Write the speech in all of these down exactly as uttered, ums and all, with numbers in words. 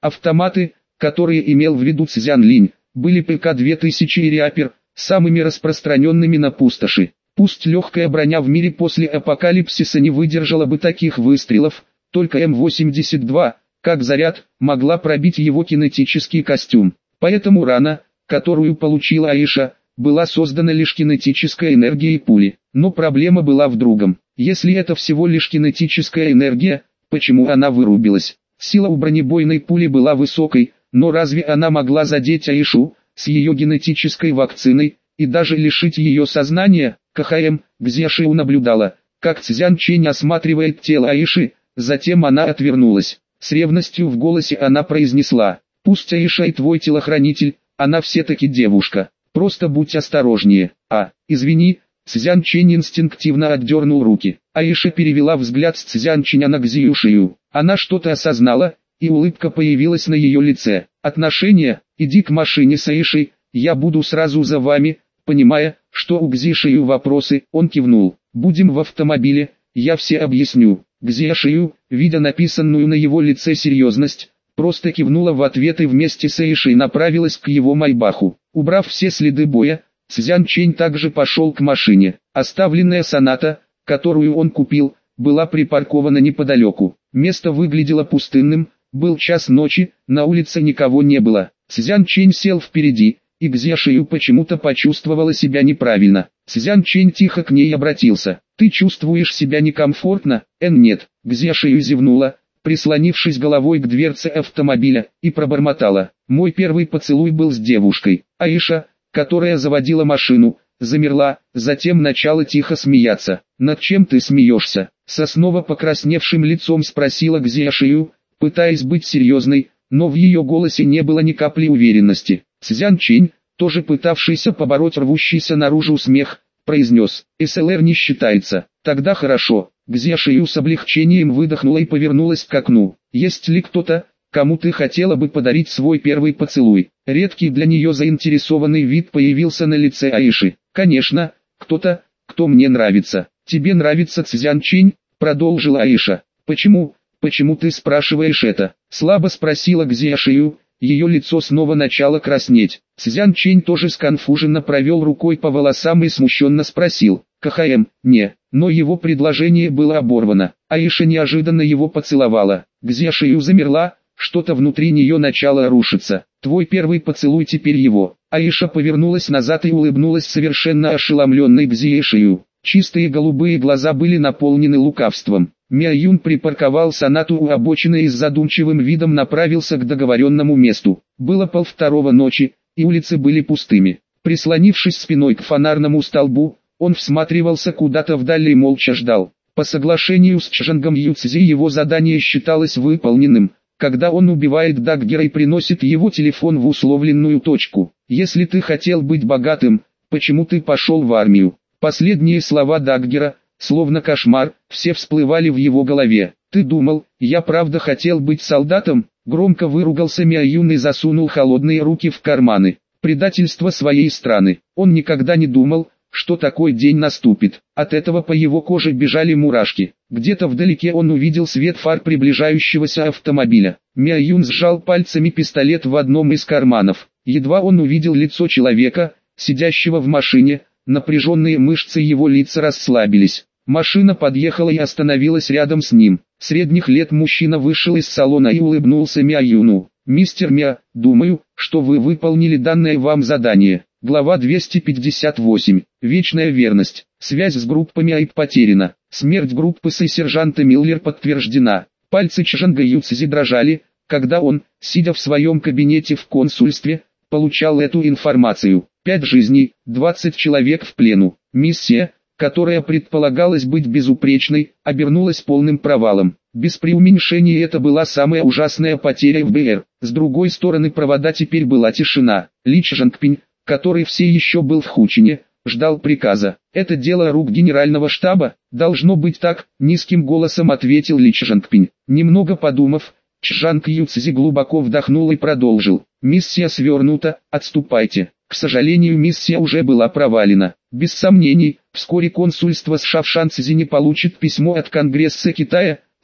Автоматы, которые имел в виду Цзян Линь, были Пэ Ка две тысячи и Реапер, самыми распространенными на пустоши. Пусть легкая броня в мире после апокалипсиса не выдержала бы таких выстрелов, только Эм восемьдесят два, как заряд, могла пробить его кинетический костюм. Поэтому рана, которую получила Аиша, была создана лишь кинетической энергией пули. Но проблема была в другом. Если это всего лишь кинетическая энергия, почему она вырубилась? Сила у бронебойной пули была высокой, но разве она могла задеть Аишу, с ее генетической вакциной, и даже лишить ее сознания? КХМ, Гзя Шиу наблюдала, как Цзян Чэнь осматривает тело Аиши, затем она отвернулась. С ревностью в голосе она произнесла: «Пусть Аиша и твой телохранитель, она все-таки девушка, просто будь осторожнее». «А, извини», Цзян Чэнь инстинктивно отдернул руки. Аиша перевела взгляд с Цзян Чэня на Гзию Шию. Она что-то осознала, и улыбка появилась на ее лице. «Отношения, иди к машине с Аишей, я буду сразу за вами». Понимая, что у Гзи Шию вопросы, он кивнул. «Будем в автомобиле, я все объясню». Гзия Шию, видя написанную на его лице серьезность, просто кивнула в ответ и вместе с Аишей направилась к его майбаху. Убрав все следы боя, Цзян Чэнь также пошел к машине. Оставленная соната, которую он купил, была припаркована неподалеку. Место выглядело пустынным, был час ночи, на улице никого не было. Цзян Чэнь сел впереди, и Гзия Шию почему-то почувствовала себя неправильно. Цзян Чэнь тихо к ней обратился. «Ты чувствуешь себя некомфортно?» «Эн нет». Гзия Шию зевнула, прислонившись головой к дверце автомобиля, и пробормотала: «Мой первый поцелуй был с девушкой». Аиша, которая заводила машину, замерла, затем начала тихо смеяться. «Над чем ты смеешься?» Со снова покрасневшим лицом спросила Гзия Шию, пытаясь быть серьезной, но в ее голосе не было ни капли уверенности. Цзян Чэнь, тоже пытавшийся побороть рвущийся наружу смех, произнес: «эс эл эр не считается». «Тогда хорошо». Гзия Шию с облегчением выдохнула и повернулась к окну. «Есть ли кто-то, кому ты хотела бы подарить свой первый поцелуй?» Редкий для нее заинтересованный вид появился на лице Аиши. «Конечно, кто-то, кто мне нравится». «Тебе нравится Цзян Чэнь?» Продолжила Аиша. «Почему, почему ты спрашиваешь это?» Слабо спросила Гзия Шию. Ее лицо снова начало краснеть. Цзян Чэнь тоже сконфуженно провел рукой по волосам и смущенно спросил: «КХМ, не». Но его предложение было оборвано. Аиша неожиданно его поцеловала. Гзия Шию замерла, что-то внутри нее начало рушиться. «Твой первый поцелуй теперь его». Аиша повернулась назад и улыбнулась совершенно ошеломленной Гзие Шию. Чистые голубые глаза были наполнены лукавством. Мя Юн припарковал сонату у обочины и с задумчивым видом направился к договоренному месту. Было полвторого ночи, и улицы были пустыми. Прислонившись спиной к фонарному столбу, он всматривался куда-то вдали и молча ждал. По соглашению с Чжангом Юцзи его задание считалось выполненным, когда он убивает Даггера и приносит его телефон в условленную точку. «Если ты хотел быть богатым, почему ты пошел в армию?» Последние слова Даггера, словно кошмар, все всплывали в его голове. «Ты думал, я правда хотел быть солдатом?» Громко выругался Мя Юн и засунул холодные руки в карманы. Предательство своей страны. Он никогда не думал, что такой день наступит. От этого по его коже бежали мурашки. Где-то вдалеке он увидел свет фар приближающегося автомобиля. Мя Юн сжал пальцами пистолет в одном из карманов. Едва он увидел лицо человека, сидящего в машине, напряженные мышцы его лица расслабились. Машина подъехала и остановилась рядом с ним. Средних лет мужчина вышел из салона и улыбнулся Мя Юну. «Мистер Мя, думаю, что вы выполнили данное вам задание». Глава двести пятьдесят восемь. Вечная верность. Связь с группами АИП потеряна. Смерть группы С и сержанта Миллер подтверждена. Пальцы Чжанга Юцзи дрожали, когда он, сидя в своем кабинете в консульстве, получал эту информацию. Пять жизней, двадцать человек в плену. Миссия, которая предполагалась быть безупречной, обернулась полным провалом. Без преуменьшения это была самая ужасная потеря эф бэ эр. С другой стороны провода теперь была тишина. Ли Чжангпинь, который все еще был в Хучине, ждал приказа. «Это дело рук генерального штаба, должно быть так», — низким голосом ответил Ли Чжангпинь. Немного подумав, Чжанг Юцзи глубоко вдохнул и продолжил. «Миссия свернута, отступайте». К сожалению, миссия уже была провалена. Без сомнений, вскоре консульство США в Шанцзи не получит письмо от Конгресса Китая,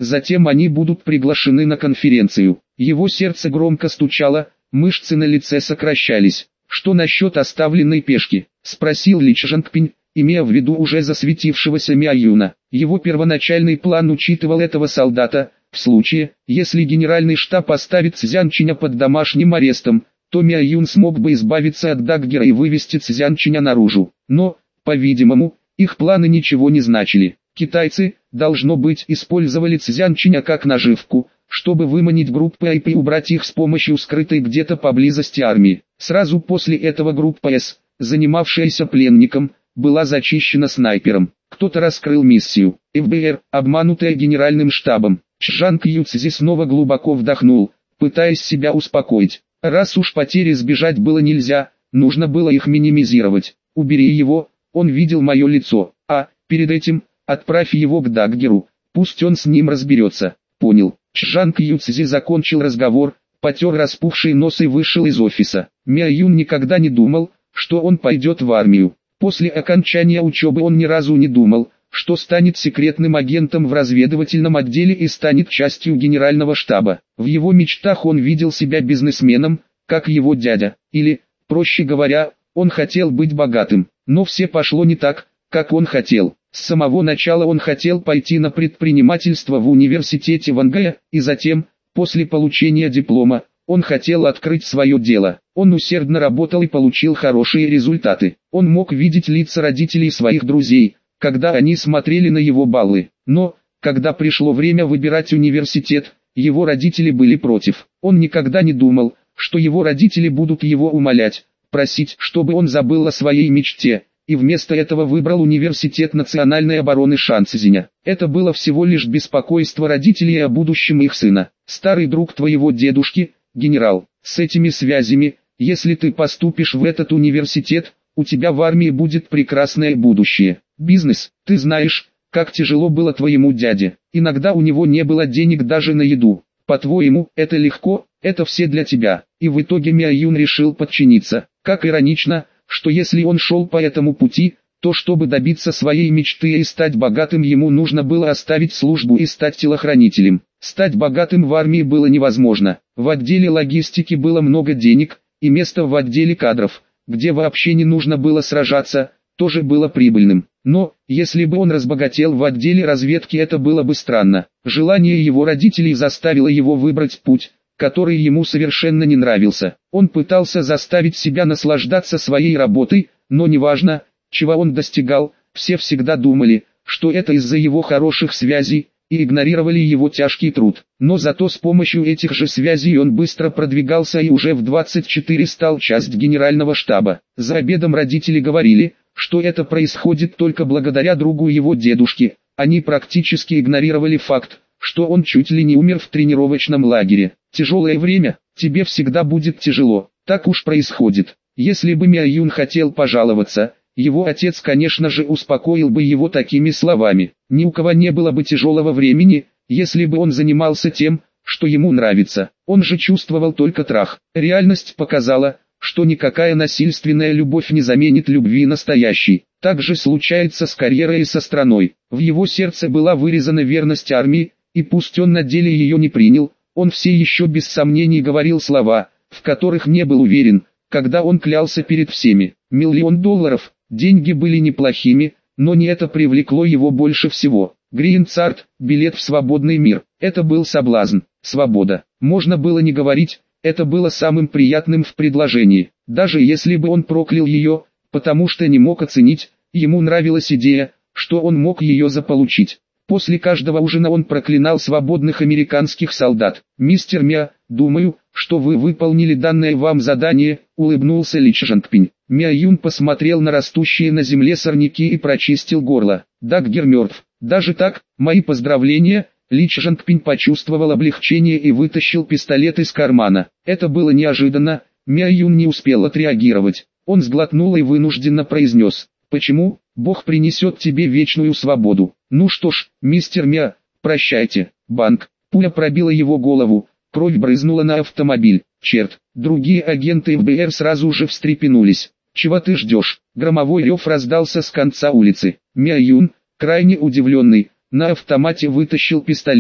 затем они будут приглашены на конференцию. Его сердце громко стучало, мышцы на лице сокращались. «Что насчет оставленной пешки?» – спросил Ли Чжанпинь, имея в виду уже засветившегося Мя Юна. Его первоначальный план учитывал этого солдата. В случае, если генеральный штаб оставит Цзянчиня под домашним арестом, то Мя Юн смог бы избавиться от Даггера и вывести Цзянчиня наружу. Но, по-видимому, их планы ничего не значили. Китайцы, должно быть, использовали Цзянчиня как наживку, чтобы выманить группы ай пи и убрать их с помощью скрытой где-то поблизости армии. Сразу после этого группа С, занимавшаяся пленником, была зачищена снайпером. Кто-то раскрыл миссию. эф бэ эр, обманутая генеральным штабом. Чжанг Юцзи снова глубоко вдохнул, пытаясь себя успокоить. Раз уж потери сбежать было нельзя, нужно было их минимизировать. Убери его, он видел мое лицо, а, перед этим, отправь его к Даггеру, пусть он с ним разберется. Понял. Чжанг Юцзи закончил разговор, потер распухший нос и вышел из офиса. Мя Юн никогда не думал, что он пойдет в армию. После окончания учебы он ни разу не думал, что станет секретным агентом в разведывательном отделе и станет частью генерального штаба. В его мечтах он видел себя бизнесменом, как его дядя, или, проще говоря, он хотел быть богатым. Но все пошло не так, как он хотел. С самого начала он хотел пойти на предпринимательство в университете Вангая, и затем, после получения диплома, он хотел открыть свое дело. Он усердно работал и получил хорошие результаты. Он мог видеть лица родителей своих друзей, когда они смотрели на его баллы. Но, когда пришло время выбирать университет, его родители были против. Он никогда не думал, что его родители будут его умолять, просить, чтобы он забыл о своей мечте, и вместо этого выбрал университет национальной обороны Шанцзиня. Это было всего лишь беспокойство родителей о будущем их сына. Старый друг твоего дедушки, генерал, с этими связями, если ты поступишь в этот университет, у тебя в армии будет прекрасное будущее. Бизнес, ты знаешь, как тяжело было твоему дяде. Иногда у него не было денег даже на еду. По-твоему, это легко, это все для тебя. И в итоге Мя Юн решил подчиниться. Как иронично, что если он шел по этому пути, то чтобы добиться своей мечты и стать богатым, ему нужно было оставить службу и стать телохранителем. Стать богатым в армии было невозможно. В отделе логистики было много денег, и место в отделе кадров, где вообще не нужно было сражаться, тоже было прибыльным. Но, если бы он разбогател в отделе разведки, это было бы странно. Желание его родителей заставило его выбрать путь, который ему совершенно не нравился. Он пытался заставить себя наслаждаться своей работой, но неважно, чего он достигал, все всегда думали, что это из-за его хороших связей, и игнорировали его тяжкий труд. Но зато с помощью этих же связей он быстро продвигался и уже в двадцать четыре стал частью генерального штаба. За обедом родители говорили, что это происходит только благодаря другу его дедушки. Они практически игнорировали факт, что он чуть ли не умер в тренировочном лагере. Тяжелое время, тебе всегда будет тяжело, так уж происходит. Если бы Мя Юн хотел пожаловаться, его отец, конечно же, успокоил бы его такими словами. Ни у кого не было бы тяжелого времени, если бы он занимался тем, что ему нравится. Он же чувствовал только трах. Реальность показала, что никакая насильственная любовь не заменит любви настоящей. Так же случается с карьерой и со страной. В его сердце была вырезана верность армии, и пусть он на деле ее не принял, он все еще без сомнений говорил слова, в которых не был уверен, когда он клялся перед всеми. Миллион долларов, деньги были неплохими, но не это привлекло его больше всего. Грин Царт, билет в свободный мир. Это был соблазн, свобода. Можно было не говорить, это было самым приятным в предложении. Даже если бы он проклял ее, потому что не мог оценить, ему нравилась идея, что он мог ее заполучить. После каждого ужина он проклинал свободных американских солдат. «Мистер Мя, думаю, что вы выполнили данное вам задание», — улыбнулся Ли Чжанпинь. Мя Юн посмотрел на растущие на земле сорняки и прочистил горло. «Даггер мертв. Даже так, мои поздравления». Ли Чжанпинь почувствовал облегчение и вытащил пистолет из кармана. Это было неожиданно, Мя Юн не успел отреагировать. Он сглотнул и вынужденно произнес: «Почему? Бог принесет тебе вечную свободу». «Ну что ж, мистер Мя, прощайте». Банк. Пуля пробила его голову, кровь брызнула на автомобиль. Черт, другие агенты эф бэ эр сразу же встрепенулись. «Чего ты ждешь?» Громовой рев раздался с конца улицы. Мя Юн, крайне удивленный, на автомате вытащил пистолет.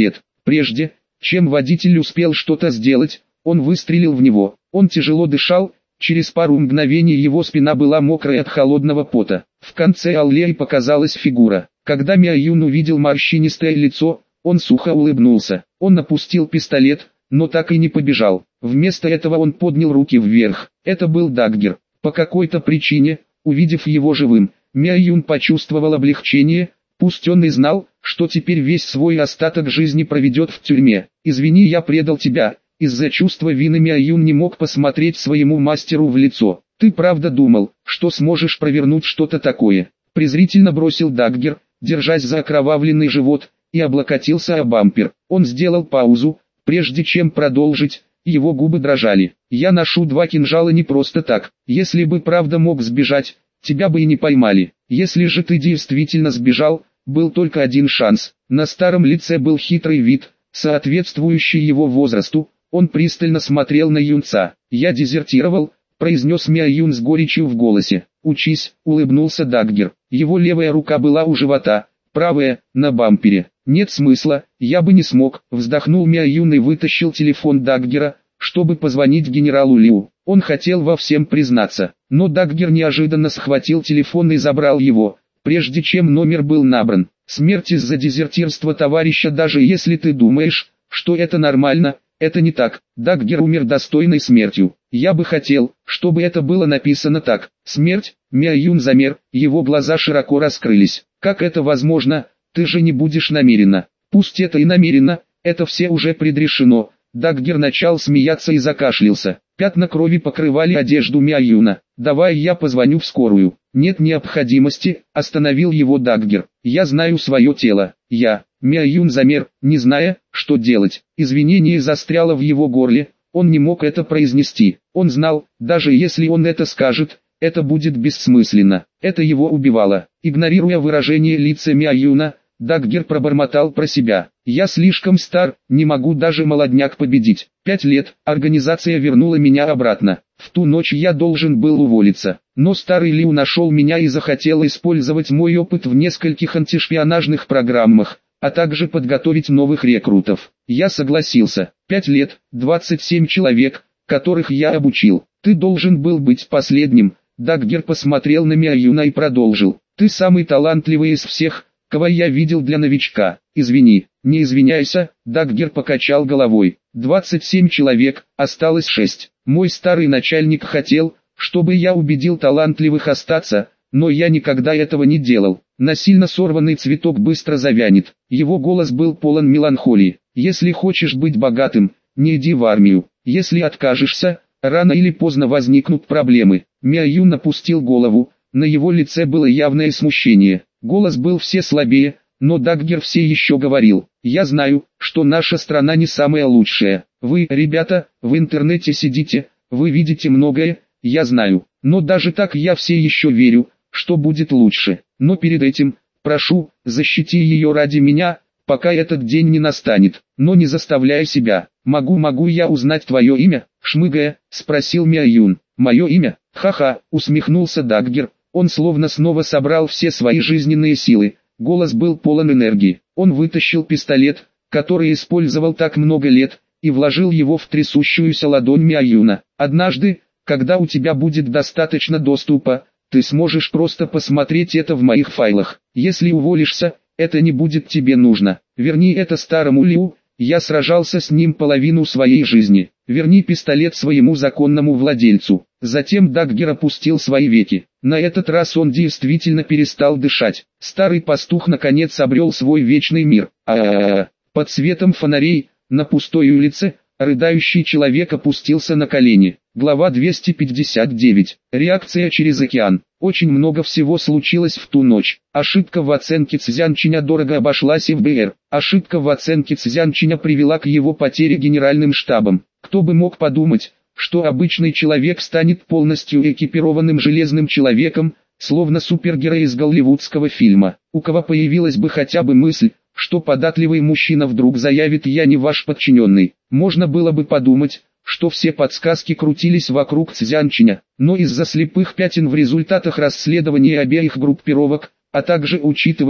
Прежде, чем водитель успел что-то сделать, он выстрелил в него. Он тяжело дышал, через пару мгновений его спина была мокрая от холодного пота. В конце аллеи показалась фигура. Когда Мя Юн увидел морщинистое лицо, он сухо улыбнулся. Он опустил пистолет, но так и не побежал. Вместо этого он поднял руки вверх. Это был Даггер. По какой-то причине, увидев его живым, Мя Юн почувствовал облегчение, пусть он и знал, что теперь весь свой остаток жизни проведет в тюрьме. «Извини, я предал тебя». Из-за чувства вины Мя Юн не мог посмотреть своему мастеру в лицо. «Ты правда думал, что сможешь провернуть что-то такое?» Презрительно бросил Даггер, держась за окровавленный живот, и облокотился о бампер. Он сделал паузу, прежде чем продолжить, его губы дрожали. «Я ношу два кинжала не просто так. Если бы правда мог сбежать, тебя бы и не поймали. Если же ты действительно сбежал, был только один шанс». На старом лице был хитрый вид, соответствующий его возрасту. Он пристально смотрел на юнца. «Я дезертировал», — произнес Мя Юн с горечью в голосе. «Учись», — улыбнулся Даггер. Его левая рука была у живота, правая — на бампере. «Нет смысла, я бы не смог», — вздохнул Мя Юн и вытащил телефон Даггера, чтобы позвонить генералу Лю. Он хотел во всем признаться, но Даггер неожиданно схватил телефон и забрал его, прежде чем номер был набран. «Смерть из-за дезертирства товарища, даже если ты думаешь, что это нормально, это не так. Даггер умер достойной смертью. Я бы хотел, чтобы это было написано так. Смерть». Мя Юн замер, его глаза широко раскрылись. «Как это возможно? Ты же не будешь намеренно». «Пусть это и намеренно, это все уже предрешено». Даггер начал смеяться и закашлялся. Пятна крови покрывали одежду Мя Юна. «Давай я позвоню в скорую». «Нет необходимости», — остановил его Даггер. «Я знаю свое тело. Я...» Мя Юн замер, не зная, что делать. Извинение застряло в его горле, он не мог это произнести. Он знал, даже если он это скажет, это будет бессмысленно. Это его убивало. Игнорируя выражение лица Мя Юна, Даггер пробормотал про себя. «Я слишком стар, не могу даже молодняк победить. Пять лет, организация вернула меня обратно. В ту ночь я должен был уволиться. Но старый Лю нашел меня и захотел использовать мой опыт в нескольких антишпионажных программах, а также подготовить новых рекрутов. Я согласился. Пять лет, двадцать семь человек, которых я обучил. Ты должен был быть последним». Даггер посмотрел на Мя Юна и продолжил. «Ты самый талантливый из всех, кого я видел для новичка. Извини». «Не извиняйся», Даггер покачал головой. «двадцать семь человек, осталось шесть. Мой старый начальник хотел, чтобы я убедил талантливых остаться, но я никогда этого не делал. Насильно сорванный цветок быстро завянет». Его голос был полон меланхолии. «Если хочешь быть богатым, не иди в армию. Если откажешься, рано или поздно возникнут проблемы». Мя Юн опустил голову, на его лице было явное смущение. Голос был все слабее, но Даггер все еще говорил. «Я знаю, что наша страна не самая лучшая. Вы, ребята, в интернете сидите, вы видите многое, я знаю. Но даже так я все еще верю, что будет лучше. Но перед этим, прошу, защити ее ради меня, пока этот день не настанет. Но не заставляй себя. Могу могу я узнать твое имя?» Шмыгая, спросил Мя Юн. «Мое имя?» «Ха-ха», усмехнулся Даггер. Он словно снова собрал все свои жизненные силы. Голос был полон энергии. Он вытащил пистолет, который использовал так много лет, и вложил его в трясущуюся ладонь Мя Юна. «Однажды, когда у тебя будет достаточно доступа, ты сможешь просто посмотреть это в моих файлах. Если уволишься, это не будет тебе нужно. Верни это старому Лю, я сражался с ним половину своей жизни. Верни пистолет своему законному владельцу». Затем Даггер опустил свои веки. На этот раз он действительно перестал дышать. Старый пастух наконец обрел свой вечный мир. А-а-а. Под светом фонарей, на пустой улице, рыдающий человек опустился на колени. Глава двести пятьдесят девять. Реакция через океан. Очень много всего случилось в ту ночь. Ошибка в оценке Цзянчиня дорого обошлась эф бэ эр. Ошибка в оценке Цзянчиня привела к его потере генеральным штабом. Кто бы мог подумать, что обычный человек станет полностью экипированным железным человеком, словно супергерой из голливудского фильма. У кого появилась бы хотя бы мысль, что податливый мужчина вдруг заявит: «Я не ваш подчиненный». Можно было бы подумать, что все подсказки крутились вокруг Цзянчиня, но из-за слепых пятен в результатах расследования обеих группировок, а также учитывая,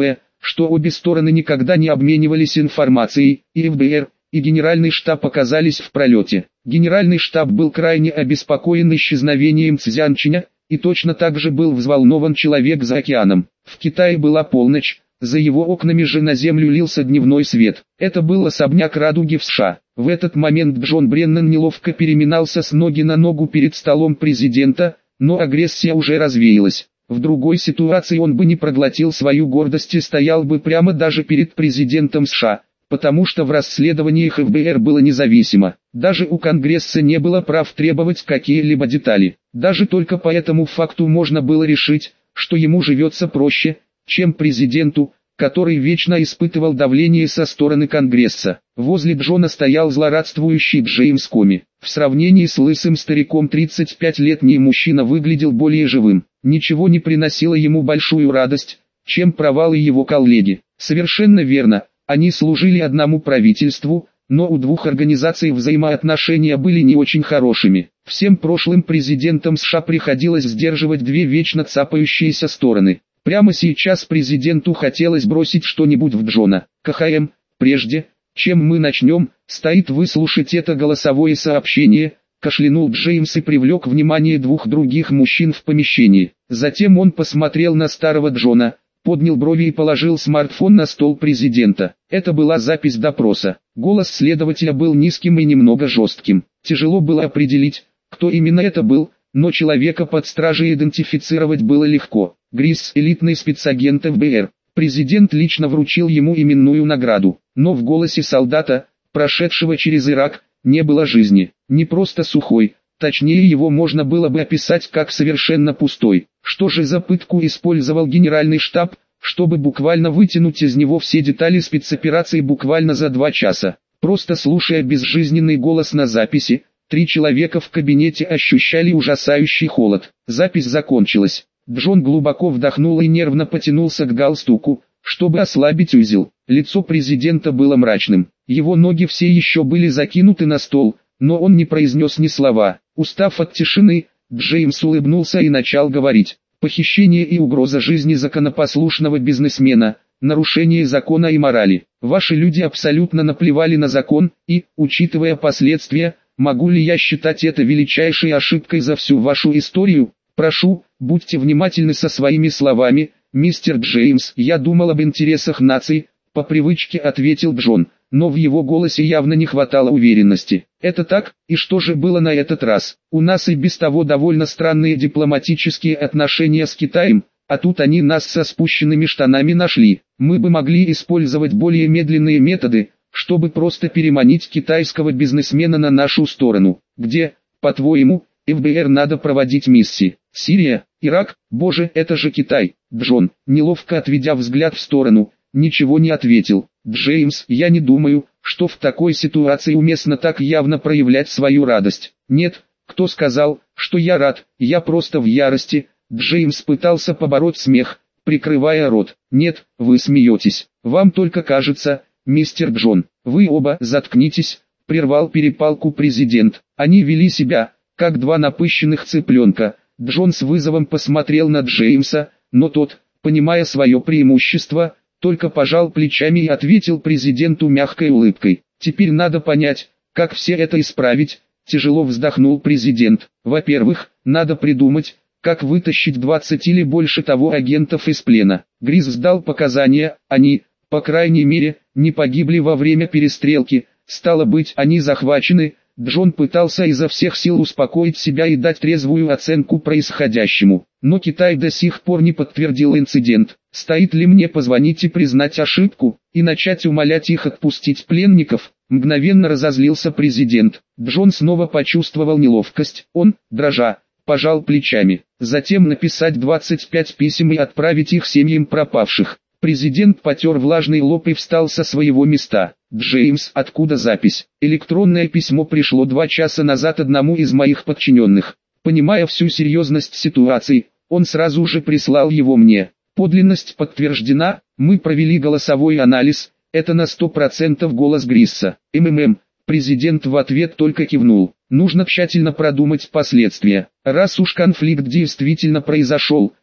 что обе стороны никогда не обменивались информацией, и эф бэ эр, и Генеральный штаб оказались в пролете. Генеральный штаб был крайне обеспокоен исчезновением Цзянчиня, и точно так же был взволнован человек за океаном. В Китае была полночь, за его окнами же на землю лился дневной свет. Это был особняк Радуги в США. В этот момент Джон Бреннан неловко переминался с ноги на ногу перед столом президента, но агрессия уже развеялась. В другой ситуации он бы не проглотил свою гордость и стоял бы прямо даже перед президентом США, потому что в расследованиях эф бэ эр было независимо. Даже у Конгресса не было прав требовать какие-либо детали. Даже только по этому факту можно было решить, что ему живется проще, чем президенту, который вечно испытывал давление со стороны Конгресса. Возле Джона стоял злорадствующий Джеймс Коми. В сравнении с лысым стариком тридцатипятилетний мужчина выглядел более живым. Ничего не приносило ему большую радость, чем провалы его коллеги. Совершенно верно, они служили одному правительству, но у двух организаций взаимоотношения были не очень хорошими. Всем прошлым президентам США приходилось сдерживать две вечно цапающиеся стороны. Прямо сейчас президенту хотелось бросить что-нибудь в Джона. ка ха эм, прежде, чем мы начнем, стоит выслушать это голосовое сообщение, кашлянул Джеймс и привлек внимание двух других мужчин в помещении. Затем он посмотрел на старого Джона, поднял брови и положил смартфон на стол президента. Это была запись допроса. Голос следователя был низким и немного жестким. Тяжело было определить, кто именно это был, но человека под стражей идентифицировать было легко. Грисс – элитный спецагент эф бэ эр. Президент лично вручил ему именную награду. Но в голосе солдата, прошедшего через Ирак, не было жизни. Не просто сухой, точнее его можно было бы описать как совершенно пустой. Что же за пытку использовал Генеральный штаб, чтобы буквально вытянуть из него все детали спецоперации буквально за два часа? Просто слушая безжизненный голос на записи, три человека в кабинете ощущали ужасающий холод. Запись закончилась. Джон глубоко вдохнул и нервно потянулся к галстуку, чтобы ослабить узел. Лицо президента было мрачным. Его ноги все еще были закинуты на стол, но он не произнес ни слова. Устав от тишины, Джеймс улыбнулся и начал говорить. Похищение и угроза жизни законопослушного бизнесмена, нарушение закона и морали. Ваши люди абсолютно наплевали на закон, и, учитывая последствия, могу ли я считать это величайшей ошибкой за всю вашу историю? Прошу, будьте внимательны со своими словами, мистер Джеймс. Я думал об интересах наций, по привычке ответил Джон, но в его голосе явно не хватало уверенности. Это так, и что же было на этот раз? У нас и без того довольно странные дипломатические отношения с Китаем, а тут они нас со спущенными штанами нашли. Мы бы могли использовать более медленные методы, чтобы просто переманить китайского бизнесмена на нашу сторону. Где, по-твоему, эф бэ эр надо проводить миссии? Сирия, Ирак, боже, это же Китай. Джон, неловко отведя взгляд в сторону, ничего не ответил. Джеймс, я не думаю, что в такой ситуации уместно так явно проявлять свою радость. Нет, кто сказал, что я рад, я просто в ярости. Джеймс пытался побороть смех, прикрывая рот. Нет, вы смеетесь. Вам только кажется, мистер Джон. Вы оба заткнитесь, прервал перепалку президент. Они вели себя, как два напыщенных цыпленка. Джон с вызовом посмотрел на Джеймса, но тот, понимая свое преимущество, только пожал плечами и ответил президенту мягкой улыбкой. Теперь надо понять, как все это исправить, тяжело вздохнул президент. Во-первых, надо придумать, как вытащить двадцать или больше того агентов из плена. Грисс сдал показания, они, по крайней мере, не погибли во время перестрелки, стало быть, они захвачены. Джон пытался изо всех сил успокоить себя и дать трезвую оценку происходящему. Но Китай до сих пор не подтвердил инцидент. Стоит ли мне позвонить и признать ошибку, и начать умолять их отпустить пленников? Мгновенно разозлился президент. Джон снова почувствовал неловкость. Он, дрожа, пожал плечами. Затем написать двадцать пять писем и отправить их семьям пропавших. Президент потер влажный лоб и встал со своего места. «Джеймс, откуда запись?» Электронное письмо пришло два часа назад одному из моих подчиненных. Понимая всю серьезность ситуации, он сразу же прислал его мне. Подлинность подтверждена, мы провели голосовой анализ, это на сто процентов голос Грисса. МММ. Президент в ответ только кивнул. Нужно тщательно продумать последствия. Раз уж конфликт действительно произошел,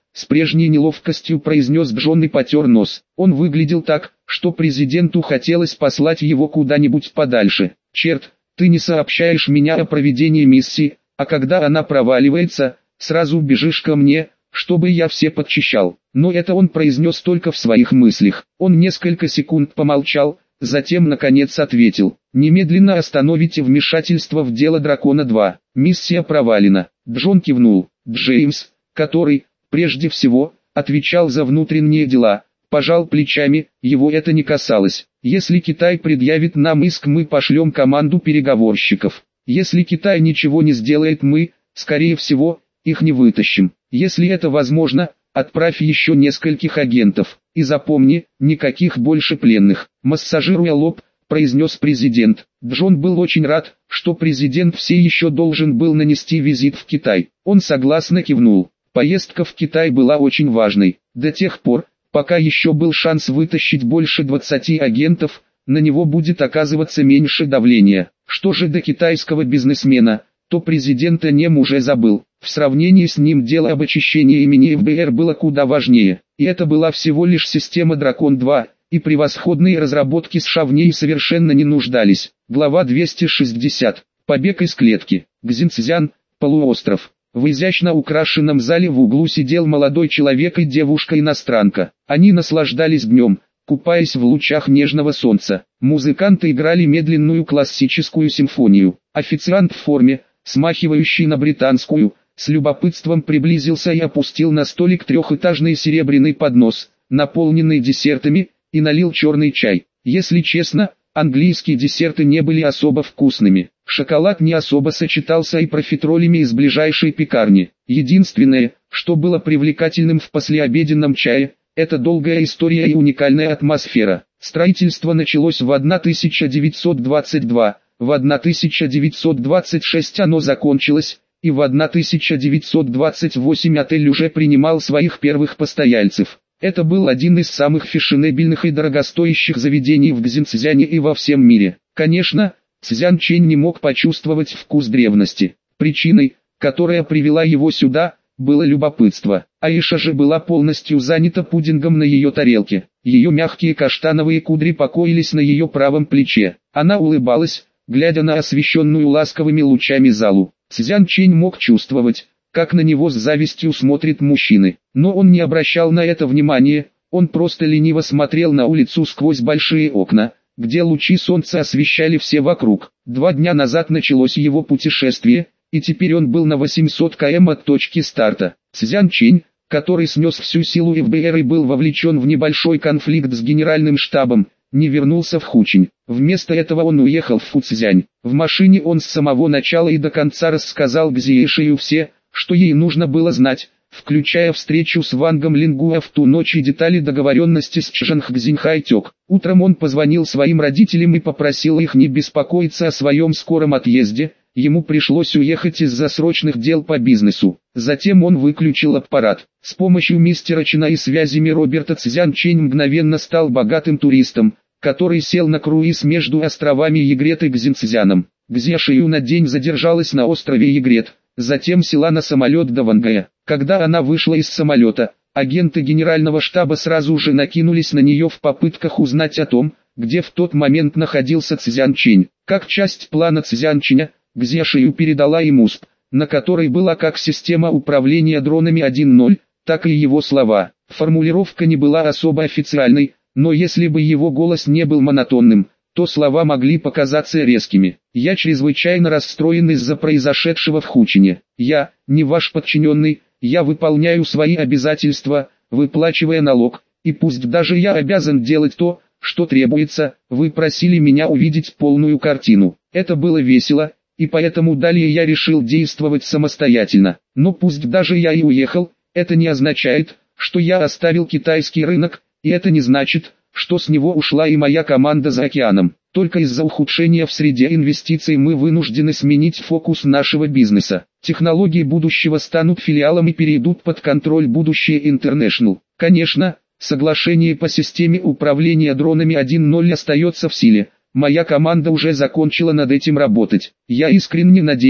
с прежней неловкостью произнес Джон и потер нос. Он выглядел так, что президенту хотелось послать его куда-нибудь подальше. «Черт, ты не сообщаешь меня о проведении миссии, а когда она проваливается, сразу бежишь ко мне, чтобы я все подчищал». Но это он произнес только в своих мыслях. Он несколько секунд помолчал, затем наконец ответил: «Немедленно остановите вмешательство в дело Дракона два. Миссия провалена». Джон кивнул. Джеймс, который, прежде всего, отвечал за внутренние дела, пожал плечами, его это не касалось. «Если Китай предъявит нам иск, мы пошлем команду переговорщиков. Если Китай ничего не сделает, мы, скорее всего, их не вытащим. Если это возможно, отправь еще нескольких агентов. И запомни, никаких больше пленных». Массажируя лоб, произнес президент. Джон был очень рад, что президент все еще должен был нанести визит в Китай. Он согласно кивнул. Поездка в Китай была очень важной. До тех пор, пока еще был шанс вытащить больше двадцати агентов, на него будет оказываться меньше давления. Что же до китайского бизнесмена, то президент о нем уже забыл. В сравнении с ним дело об очищении имени эф бэ эр было куда важнее. И это была всего лишь система Дракон два, и превосходные разработки США в ней совершенно не нуждались. Глава двести шестьдесят. Побег из клетки. Гзинцзян, полуостров. В изящно украшенном зале в углу сидел молодой человек и девушка-иностранка. Они наслаждались днем, купаясь в лучах нежного солнца. Музыканты играли медленную классическую симфонию. Официант в форме, смахивающий на британскую, с любопытством приблизился и опустил на столик трехэтажный серебряный поднос, наполненный десертами, и налил черный чай. Если честно, английские десерты не были особо вкусными. Шоколад не особо сочетался и профитролями из ближайшей пекарни. Единственное, что было привлекательным в послеобеденном чае, это долгая история и уникальная атмосфера. Строительство началось в тысяча девятьсот двадцать два, в тысяча девятьсот двадцать шесть оно закончилось, и в тысяча девятьсот двадцать восемь отель уже принимал своих первых постояльцев. Это был один из самых фешенебельных и дорогостоящих заведений в Гзинцзяне и во всем мире. Конечно, Цзян Чэнь не мог почувствовать вкус древности. Причиной, которая привела его сюда, было любопытство. Аиша же была полностью занята пудингом на ее тарелке. Ее мягкие каштановые кудри покоились на ее правом плече. Она улыбалась, глядя на освещенную ласковыми лучами залу. Цзян Чэнь мог чувствовать, как на него с завистью смотрят мужчины. Но он не обращал на это внимания, он просто лениво смотрел на улицу сквозь большие окна, где лучи солнца освещали все вокруг. Два дня назад началось его путешествие, и теперь он был на восемьсот километров от точки старта. Цзян Чэнь, который снес всю силу эф бэ эр и был вовлечен в небольшой конфликт с генеральным штабом, не вернулся в Хучинь. Вместо этого он уехал в Фуцзянь. В машине он с самого начала и до конца рассказал Гзиэшию все, что ей нужно было знать, включая встречу с Вангом Лингуа в ту ночь и детали договоренности с Чжанхцзинхайтек. Утром он позвонил своим родителям и попросил их не беспокоиться о своем скором отъезде, ему пришлось уехать из-за срочных дел по бизнесу. Затем он выключил аппарат. С помощью мистера Чена и связями Роберта Цзян Чэнь мгновенно стал богатым туристом, который сел на круиз между островами Егрет и Гзинцзяном. Гзяшию на день задержалась на острове Егрет, затем села на самолет до Вангая. Когда она вышла из самолета, агенты генерального штаба сразу же накинулись на нее в попытках узнать о том, где в тот момент находился Цзян Чэнь. Как часть плана Цзян Чэня, Гзяшию передала им УСП, на которой была как система управления дронами один ноль, так и его слова. Формулировка не была особо официальной, но если бы его голос не был монотонным, то слова могли показаться резкими. «Я чрезвычайно расстроен из-за произошедшего в Хучине. Я, не ваш подчиненный, я выполняю свои обязательства, выплачивая налог, и пусть даже я обязан делать то, что требуется, вы просили меня увидеть полную картину. Это было весело, и поэтому далее я решил действовать самостоятельно. Но пусть даже я и уехал, это не означает, что я оставил китайский рынок, и это не значит, что с него ушла и моя команда за океаном. Только из-за ухудшения в среде инвестиций мы вынуждены сменить фокус нашего бизнеса. Технологии будущего станут филиалом и перейдут под контроль будущее International. Конечно, соглашение по системе управления дронами один ноль остается в силе. Моя команда уже закончила над этим работать. Я искренне надеюсь,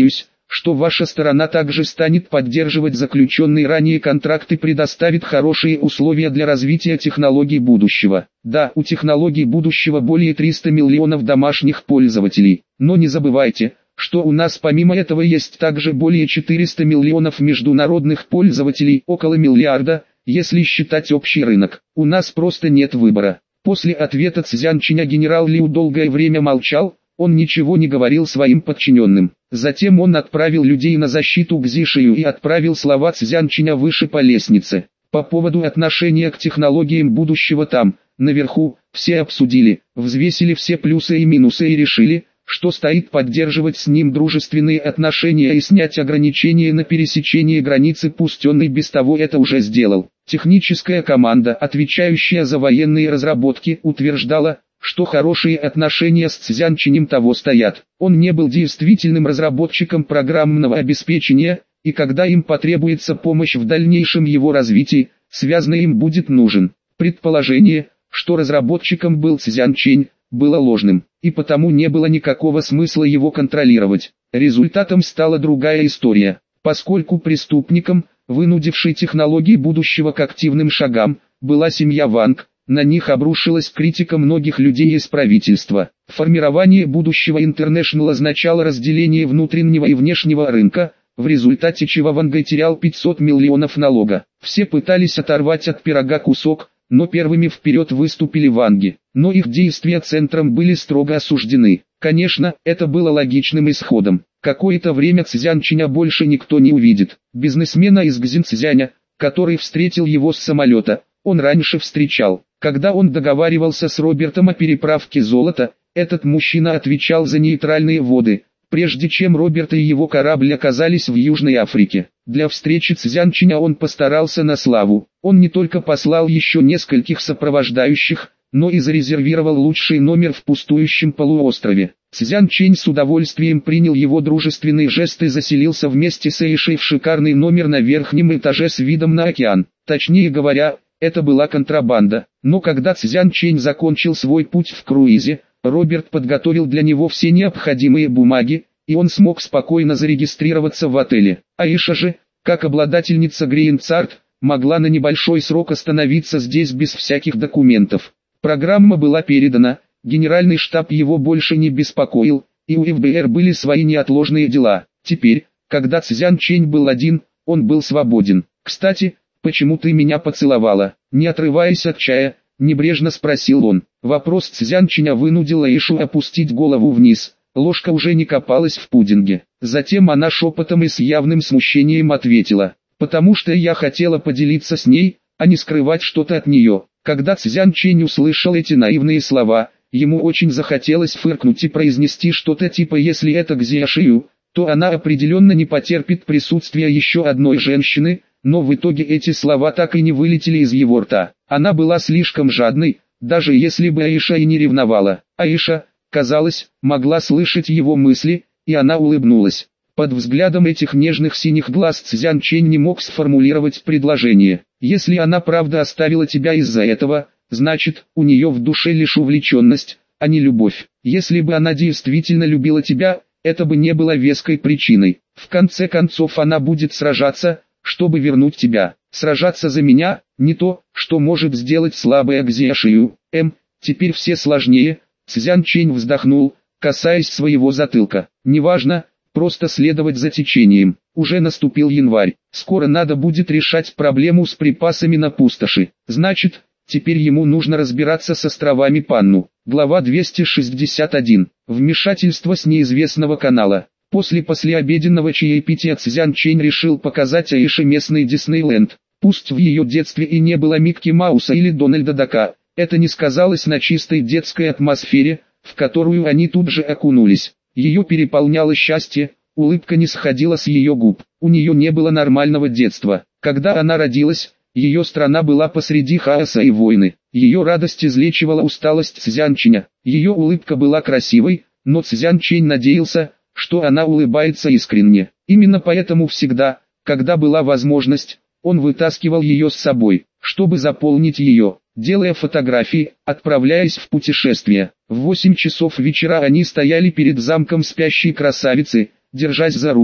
что ваша сторона также станет поддерживать заключенные ранее контракты и предоставит хорошие условия для развития технологий будущего. Да, у технологий будущего более триста миллионов домашних пользователей, но не забывайте, что у нас помимо этого есть также более четыреста миллионов международных пользователей, около миллиарда, если считать общий рынок. У нас просто нет выбора. После ответа Цзянчиня генерал Лиу долгое время молчал, он ничего не говорил своим подчиненным. Затем он отправил людей на защиту к Зишию и отправил слова Цзянчиня выше по лестнице. По поводу отношения к технологиям будущего там, наверху, все обсудили, взвесили все плюсы и минусы и решили, что стоит поддерживать с ним дружественные отношения и снять ограничения на пересечение границы, пусть он и без того это уже сделал. Техническая команда, отвечающая за военные разработки, утверждала, что хорошие отношения с Цзянчинем того стоят. Он не был действительным разработчиком программного обеспечения, и когда им потребуется помощь в дальнейшем его развитии, связанный им будет нужен. Предположение, что разработчиком был Цзянчень, было ложным, и потому не было никакого смысла его контролировать. Результатом стала другая история. Поскольку преступником, вынудившей технологии будущего к активным шагам, была семья Ванг, на них обрушилась критика многих людей из правительства. Формирование будущего International означало разделение внутреннего и внешнего рынка, в результате чего Вангай терял пятьсот миллионов налога. Все пытались оторвать от пирога кусок, но первыми вперед выступили Ванги. Но их действия центром были строго осуждены. Конечно, это было логичным исходом. Какое-то время Цзянчиня больше никто не увидит. Бизнесмена из Гзинцзяня, который встретил его с самолета, он раньше встречал. Когда он договаривался с Робертом о переправке золота, этот мужчина отвечал за нейтральные воды, прежде чем Роберт и его корабль оказались в Южной Африке. Для встречи Цзянчиня он постарался на славу. Он не только послал еще нескольких сопровождающих, но и зарезервировал лучший номер в пустующем полуострове. Цзянчень с удовольствием принял его дружественный жест и заселился вместе с Эйшей в шикарный номер на верхнем этаже с видом на океан. Точнее говоря, это была контрабанда. Но когда Цзянчень закончил свой путь в круизе, Роберт подготовил для него все необходимые бумаги, и он смог спокойно зарегистрироваться в отеле. Аиша же, как обладательница Грин-Царт, могла на небольшой срок остановиться здесь без всяких документов. Программа была передана, генеральный штаб его больше не беспокоил, и у эф бэ эр были свои неотложные дела. Теперь, когда Цзянчень был один, он был свободен. «Кстати, почему ты меня поцеловала?» Не отрываясь от чая, небрежно спросил он. Вопрос Цзянчиня вынудил Аишу опустить голову вниз. Ложка уже не копалась в пудинге. Затем она шепотом и с явным смущением ответила: «Потому что я хотела поделиться с ней, а не скрывать что-то от нее». Когда Цзянчень услышал эти наивные слова, ему очень захотелось фыркнуть и произнести что-то типа «если это Гзиашию, то она определенно не потерпит присутствия еще одной женщины», но в итоге эти слова так и не вылетели из его рта. Она была слишком жадной, даже если бы Аиша и не ревновала. Аиша, казалось, могла слышать его мысли, и она улыбнулась. Под взглядом этих нежных синих глаз Цзянчень не мог сформулировать предложение. «Если она правда оставила тебя из-за этого, значит, у нее в душе лишь увлеченность, а не любовь. Если бы она действительно любила тебя, это бы не было веской причиной. В конце концов она будет сражаться, чтобы вернуть тебя. Сражаться за меня, не то, что может сделать слабая Гзиашию. М, теперь все сложнее». Цзянчень вздохнул, касаясь своего затылка. «Неважно, просто следовать за течением. Уже наступил январь. Скоро надо будет решать проблему с припасами на пустоши. Значит, теперь ему нужно разбираться с островами Панну». Глава двести шестьдесят один. Вмешательство с неизвестного канала. После послеобеденного чаепития Цзянчень решил показать Аише местный Диснейленд. Пусть в ее детстве и не было Микки Мауса или Дональда Дака, это не сказалось на чистой детской атмосфере, в которую они тут же окунулись. Ее переполняло счастье, улыбка не сходила с ее губ. У нее не было нормального детства. Когда она родилась, ее страна была посреди хаоса и войны. Ее радость излечивала усталость Цзянченя. Ее улыбка была красивой, но Цзянчень надеялся, что она улыбается искренне. Именно поэтому всегда, когда была возможность, он вытаскивал ее с собой, чтобы заполнить ее, делая фотографии, отправляясь в путешествие. В восемь часов вечера они стояли перед замком спящей красавицы, держась за руки,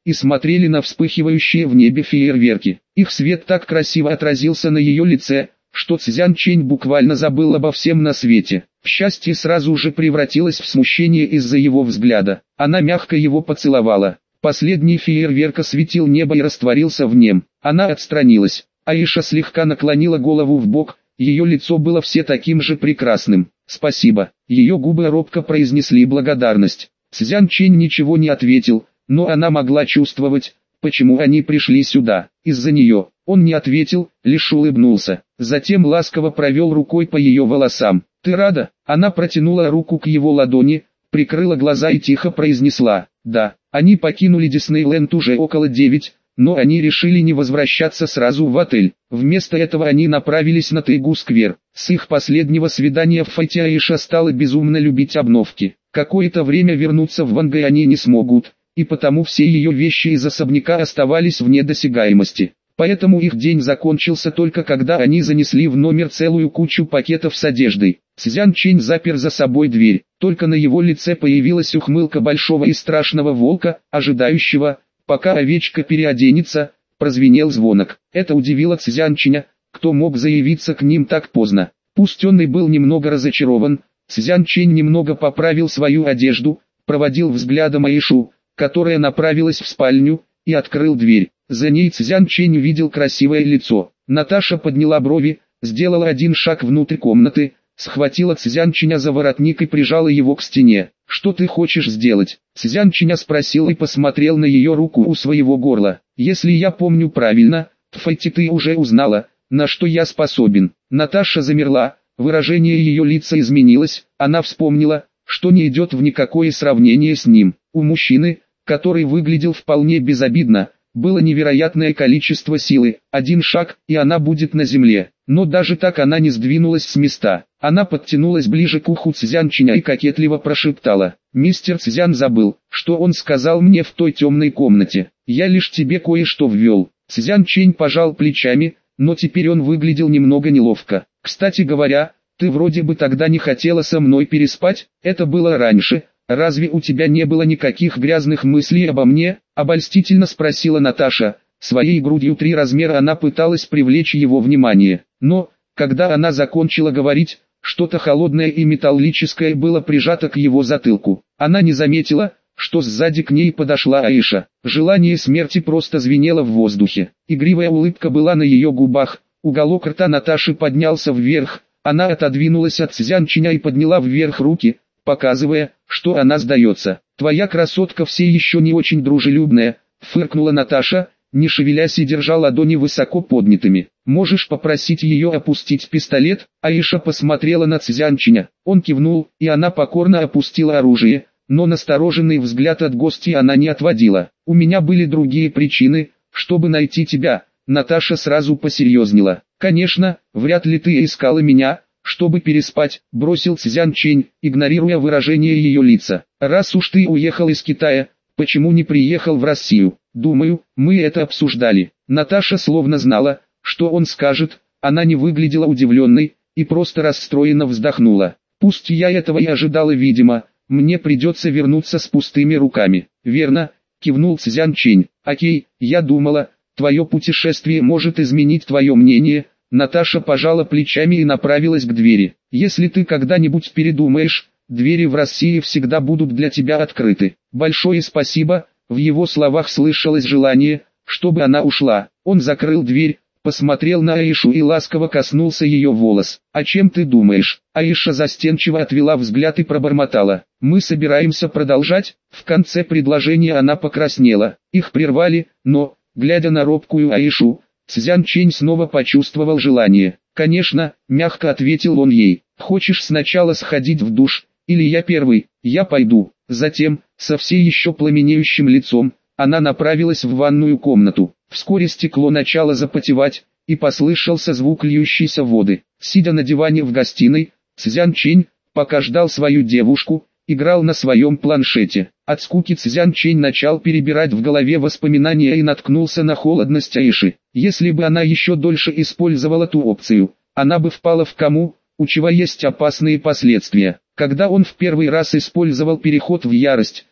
и смотрели на вспыхивающие в небе фейерверки. Их свет так красиво отразился на ее лице, что Цзян Чэнь буквально забыл обо всем на свете. Счастье сразу же превратилось в смущение из-за его взгляда. Она мягко его поцеловала. Последний фейерверк осветил небо и растворился в нем. Она отстранилась. Аиша слегка наклонила голову в бок, ее лицо было все таким же прекрасным. «Спасибо». Ее губы робко произнесли благодарность. Цзян Чэнь ничего не ответил, но она могла чувствовать, почему они пришли сюда. Из-за нее. Он не ответил, лишь улыбнулся. Затем ласково провел рукой по ее волосам. «Ты рада?» Она протянула руку к его ладони, прикрыла глаза и тихо произнесла «да». Они покинули Диснейленд уже около девять, но они решили не возвращаться сразу в отель. Вместо этого они направились на Тайгу-сквер. С их последнего свидания в Файте Аиша стала безумно любить обновки. Какое-то время вернуться в Вангай они не смогут, и потому все ее вещи из особняка оставались вне досягаемости. Поэтому их день закончился только когда они занесли в номер целую кучу пакетов с одеждой. Цзян Чэнь запер за собой дверь, только на его лице появилась ухмылка большого и страшного волка, ожидающего, пока овечка переоденется. Прозвенел звонок. Это удивило Цзян Чэня, кто мог заявиться к ним так поздно. Пусть он и был немного разочарован, Цзян Чэнь немного поправил свою одежду, проводил взглядом Аишу, которая направилась в спальню, и открыл дверь. За ней Цзян Чэнь увидел красивое лицо. Наташа подняла брови, сделала один шаг внутрь комнаты, схватила Цзян Чэня за воротник и прижала его к стене. «Что ты хочешь сделать?» Цзян Чэня спросил и посмотрел на ее руку у своего горла. «Если я помню правильно, в Файте ты уже узнала, на что я способен». Наташа замерла, выражение ее лица изменилось, она вспомнила, что не идет в никакое сравнение с ним. У мужчины, который выглядел вполне безобидно, было невероятное количество силы. Один шаг, и она будет на земле. Но даже так она не сдвинулась с места. Она подтянулась ближе к уху Цзян Чэня и кокетливо прошептала: «Мистер Цзян забыл, что он сказал мне в той темной комнате. Я лишь тебе кое-что ввел». Цзян Чэнь пожал плечами, но теперь он выглядел немного неловко. «Кстати говоря, ты вроде бы тогда не хотела со мной переспать, это было раньше. Разве у тебя не было никаких грязных мыслей обо мне?» — обольстительно спросила Наташа. Своей грудью три размера она пыталась привлечь его внимание. Но, когда она закончила говорить, что-то холодное и металлическое было прижато к его затылку. Она не заметила, что сзади к ней подошла Аиша. Желание смерти просто звенело в воздухе. Игривая улыбка была на ее губах, уголок рта Наташи поднялся вверх, она отодвинулась от Цзян Чэня и подняла вверх руки, показывая, что она сдается. «Твоя красотка все еще не очень дружелюбная», — фыркнула Наташа, не шевелясь и держа ладони высоко поднятыми. «Можешь попросить ее опустить пистолет?» Аиша посмотрела на Цзян Чэня. Он кивнул, и она покорно опустила оружие, но настороженный взгляд от гостей она не отводила. «У меня были другие причины, чтобы найти тебя», — Наташа сразу посерьезнела. «Конечно, вряд ли ты искала меня, чтобы переспать», — бросил Цзян Чэнь, игнорируя выражение ее лица. «Раз уж ты уехал из Китая, почему не приехал в Россию? Думаю, мы это обсуждали». Наташа словно знала, что он скажет, она не выглядела удивленной, и просто расстроенно вздохнула. «Пусть я этого и ожидала, видимо, мне придется вернуться с пустыми руками». «Верно», — кивнул Цзян Чэнь. «Окей, я думала, твое путешествие может изменить твое мнение». Наташа пожала плечами и направилась к двери. «Если ты когда-нибудь передумаешь, двери в России всегда будут для тебя открыты. Большое спасибо». В его словах слышалось желание, чтобы она ушла. Он закрыл дверь, посмотрел на Аишу и ласково коснулся ее волос. «О чем ты думаешь?» Аиша застенчиво отвела взгляд и пробормотала: «Мы собираемся продолжать?» В конце предложения она покраснела. Их прервали, но, глядя на робкую Аишу, Цзян Чэнь снова почувствовал желание. «Конечно», — мягко ответил он ей. «Хочешь сначала сходить в душ, или я первый?» «Я пойду». Затем, со все еще пламенеющим лицом, она направилась в ванную комнату. Вскоре стекло начало запотевать, и послышался звук льющейся воды. Сидя на диване в гостиной, Цзян Чэнь, пока ждал свою девушку, играл на своем планшете. От скуки Цзян Чэнь начал перебирать в голове воспоминания и наткнулся на холодность Аиши. Если бы она еще дольше использовала ту опцию, она бы впала в кому, у чего есть опасные последствия. Когда он в первый раз использовал переход в ярость,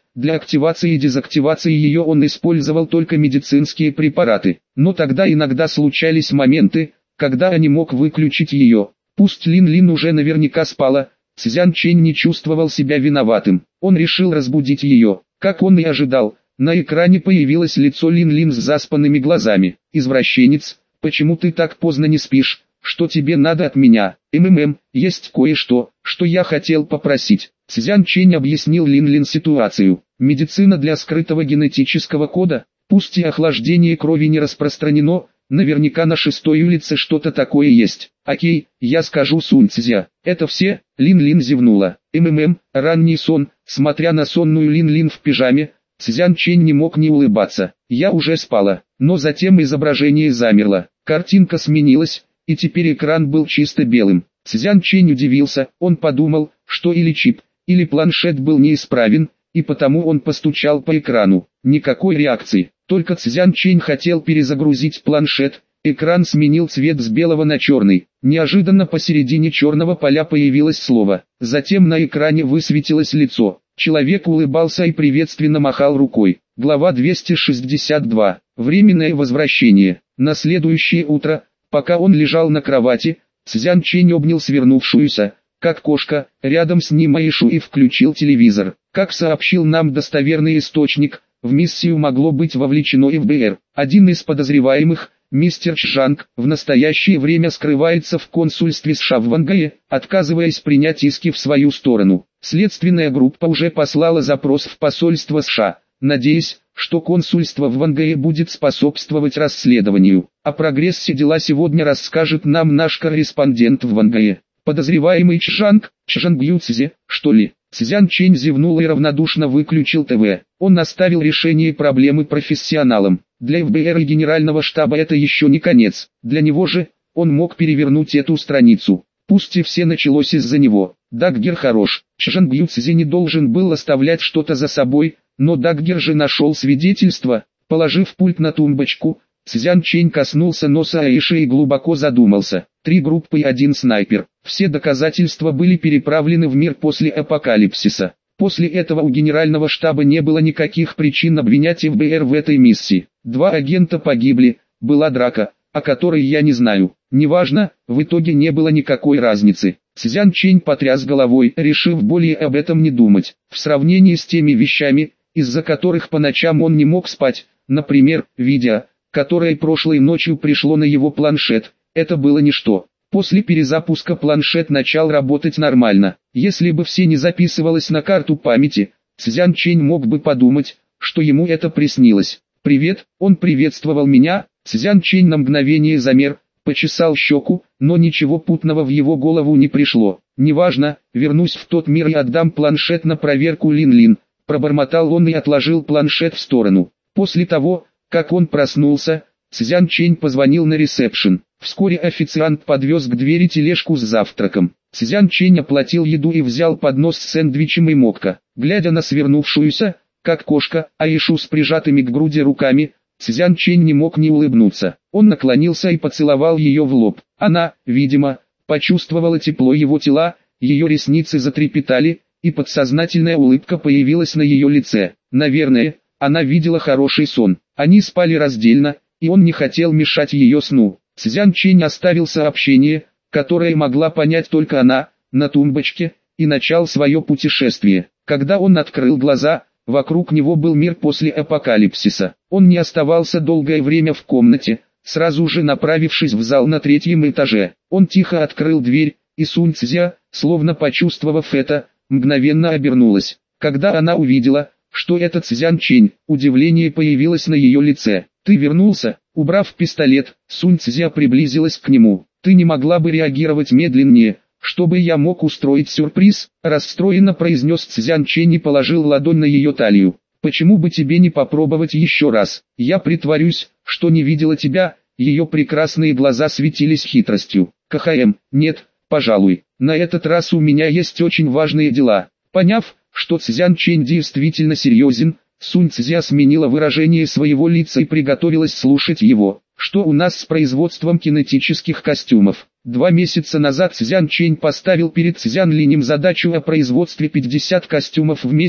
Для активации и дезактивации ее он использовал только медицинские препараты. Но тогда иногда случались моменты, когда он не мог выключить ее. Пусть Лин Лин уже наверняка спала, Цзян Чэнь не чувствовал себя виноватым. Он решил разбудить ее. Как он и ожидал, на экране появилось лицо Лин Лин с заспанными глазами. «Извращенец, почему ты так поздно не спишь? Что тебе надо от меня? МММ, есть кое-что, что я хотел попросить». Цзян Чэнь объяснил Лин Лин ситуацию. Медицина для скрытого генетического кода, пусть и охлаждение крови не распространено, наверняка на шестой улице что-то такое есть. Окей, я скажу Сунь Цзя. Это все? Лин Лин зевнула. МММ, ранний сон, смотря на сонную Лин Лин в пижаме, Цзян Чэнь не мог не улыбаться. Я уже спала, но затем изображение замерло. Картинка сменилась, и теперь экран был чисто белым. Цзян Чэнь удивился, он подумал, что или чип, или планшет был неисправен, и потому он постучал по экрану. Никакой реакции, только Цзян Чэнь хотел перезагрузить планшет, экран сменил цвет с белого на черный. Неожиданно посередине черного поля появилось слово, затем на экране высветилось лицо. Человек улыбался и приветственно махал рукой. Глава двести шестьдесят два. Временное возвращение. На следующее утро, пока он лежал на кровати, Цзян Чэнь обнял свернувшуюся, как кошка, рядом с ним Аишу и включил телевизор. Как сообщил нам достоверный источник, в миссию могло быть вовлечено эф бэ эр. Один из подозреваемых, мистер Чжанг, в настоящее время скрывается в консульстве США в Вангае, отказываясь принять иски в свою сторону. Следственная группа уже послала запрос в посольство США, надеясь, что консульство в Вангае будет способствовать расследованию. О прогрессе дела сегодня расскажет нам наш корреспондент в Вангае. Подозреваемый Чжанг, Чжанг Юцзи, что ли? Цзян Чэнь зевнул и равнодушно выключил ТВ. Он оставил решение проблемы профессионалам. Для эф бэ эр и Генерального штаба это еще не конец. Для него же, он мог перевернуть эту страницу. Пусть и все началось из-за него. Даггер хорош. Чжанг Юцзи не должен был оставлять что-то за собой, но Даггер же нашел свидетельство. Положив пульт на тумбочку, Цзян Чэнь коснулся носа Аиши и глубоко задумался. Три группы и один снайпер. Все доказательства были переправлены в мир после апокалипсиса. После этого у Генерального штаба не было никаких причин обвинять эф бэ эр в этой миссии. Два агента погибли, была драка, о которой я не знаю. Неважно, в итоге не было никакой разницы. Цзян Чэнь потряс головой, решив более об этом не думать. В сравнении с теми вещами, из-за которых по ночам он не мог спать, например, видео, которое прошлой ночью пришло на его планшет, это было ничто. После перезапуска планшет начал работать нормально. Если бы все не записывалось на карту памяти, Цзян Чэнь мог бы подумать, что ему это приснилось. «Привет», он приветствовал меня. Цзян Чэнь на мгновение замер, почесал щеку, но ничего путного в его голову не пришло. «Неважно, вернусь в тот мир и отдам планшет на проверку Лин Лин», пробормотал он и отложил планшет в сторону. После того, как он проснулся, Цзян Чэнь позвонил на ресепшн. Вскоре официант подвез к двери тележку с завтраком. Цзян Чэнь оплатил еду и взял поднос с сэндвичем и мокко. Глядя на свернувшуюся, как кошка, Аишу с прижатыми к груди руками, Цзян Чэнь не мог не улыбнуться. Он наклонился и поцеловал ее в лоб. Она, видимо, почувствовала тепло его тела, ее ресницы затрепетали, и подсознательная улыбка появилась на ее лице. Наверное, она видела хороший сон. Они спали раздельно, и он не хотел мешать ее сну. Цзян Чэнь оставил сообщение, которое могла понять только она, на тумбочке, и начал свое путешествие. Когда он открыл глаза, вокруг него был мир после апокалипсиса. Он не оставался долгое время в комнате, сразу же направившись в зал на третьем этаже. Он тихо открыл дверь, и Сунь Цзя, словно почувствовав это, мгновенно обернулась. Когда она увидела, что это Цзян Чэнь, удивление появилось на ее лице. «Ты вернулся?» Убрав пистолет, Сунь Цзя приблизилась к нему. «Ты не могла бы реагировать медленнее, чтобы я мог устроить сюрприз?» Расстроенно произнес Цзян Чэнь и положил ладонь на ее талию. «Почему бы тебе не попробовать еще раз? Я притворюсь, что не видела тебя». Ее прекрасные глаза светились хитростью. «КХМ, нет, пожалуй, на этот раз у меня есть очень важные дела». Поняв, что Цзян Чэнь действительно серьезен, Сунь Цзя сменила выражение своего лица и приготовилась слушать его. «Что у нас с производством кинетических костюмов?» Два месяца назад Цзян Чэнь поставил перед Цзян Линем задачу о производстве пятидесяти костюмов в месяц,